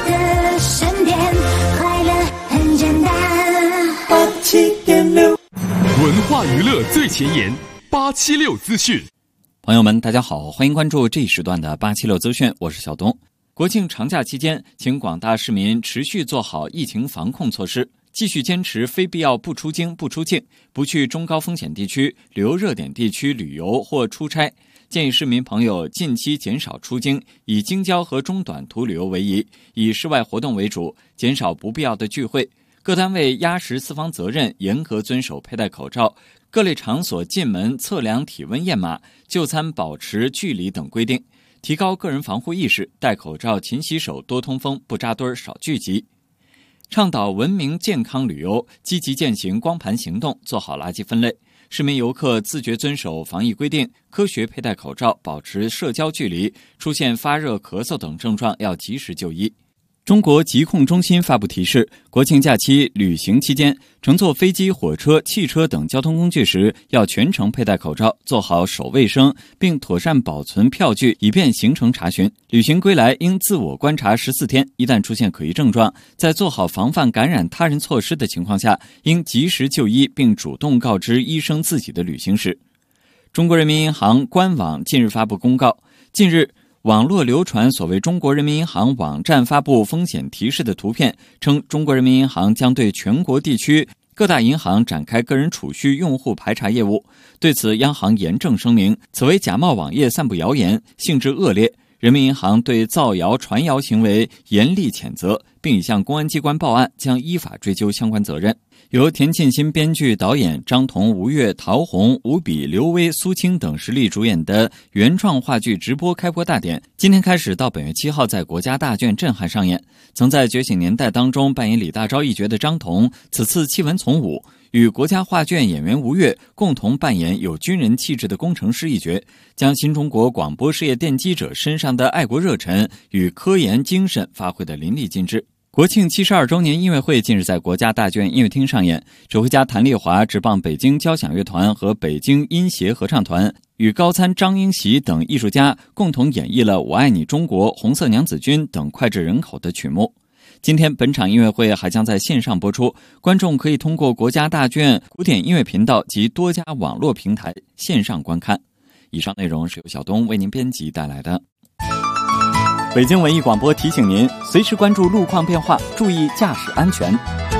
话娱乐最前沿，876资讯。 朋友们，大家好，欢迎关注这一时段的876资讯，我是小东。国庆长假期间，请广大市民持续做好疫情防控措施，继续坚持非必要不出京、不出境，不去中高风险地区、旅游热点地区旅游或出差。建议市民朋友近期减少出京，以京郊和中短途旅游为宜，以室外活动为主，减少不必要的聚会。各单位压实四方责任，严格遵守佩戴口罩，各类场所进门测量体温验码，就餐保持距离等规定，提高个人防护意识，戴口罩、勤洗手、多通风，不扎堆、少聚集。倡导文明健康旅游，积极践行光盘行动，做好垃圾分类。市民游客自觉遵守防疫规定，科学佩戴口罩，保持社交距离，出现发热、咳嗽等症状要及时就医。中国疾控中心发布提示，国庆假期旅行期间，乘坐飞机、火车、汽车等交通工具时，要全程佩戴口罩，做好手卫生，并妥善保存票据，以便行程查询。旅行归来应自我观察14天，一旦出现可疑症状，在做好防范感染他人措施的情况下，应及时就医，并主动告知医生自己的旅行史。中国人民银行官网近日发布公告，近日网络流传所谓中国人民银行网站发布风险提示的图片，称中国人民银行将对全国地区各大银行展开个人储蓄用户排查业务。对此，央行严正声明，此为假冒网页散布谣言，性质恶劣。人民银行对造谣传谣行为严厉谴责，并已向公安机关报案，将依法追究相关责任。由田沁鑫编剧、导演，张彤、吴越、陶虹、吴比、刘威、苏青等实力主演的原创话剧直播开播大典，今天开始到本月7号在国家大剧震撼上演。曾在《觉醒年代》当中扮演李大钊一角的张彤，此次弃文从武，与国家话剧院演员吴越共同扮演有军人气质的工程师一角，将新中国广播事业奠基者身上的爱国热忱与科研精神发挥得淋漓尽致。国庆72周年音乐会近日在国家大剧院音乐厅上演，指挥家谭丽华执棒北京交响乐团和北京音协合唱团，与高参、张英习等艺术家共同演绎了《我爱你中国》、《红色娘子军》等脍炙人口的曲目。今天本场音乐会还将在线上播出，观众可以通过国家大剧院古典音乐频道及多家网络平台线上观看。以上内容是由小东为您编辑带来的。北京文艺广播提醒您，随时关注路况变化，注意驾驶安全。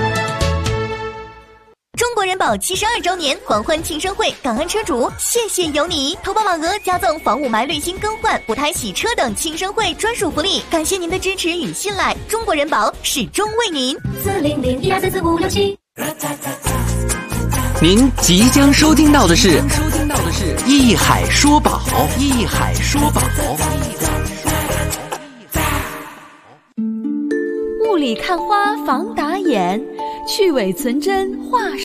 中国人保72周年狂欢庆生会，感恩车主，谢谢有你！投保满额加赠房屋霾滤芯更换、补胎洗车等庆生会专属福利，感谢您的支持与信赖，中国人保始终为您。 40012344567。 您即将收听到的是一海说宝，一海说宝。 雾里看花防打眼，去伪存真画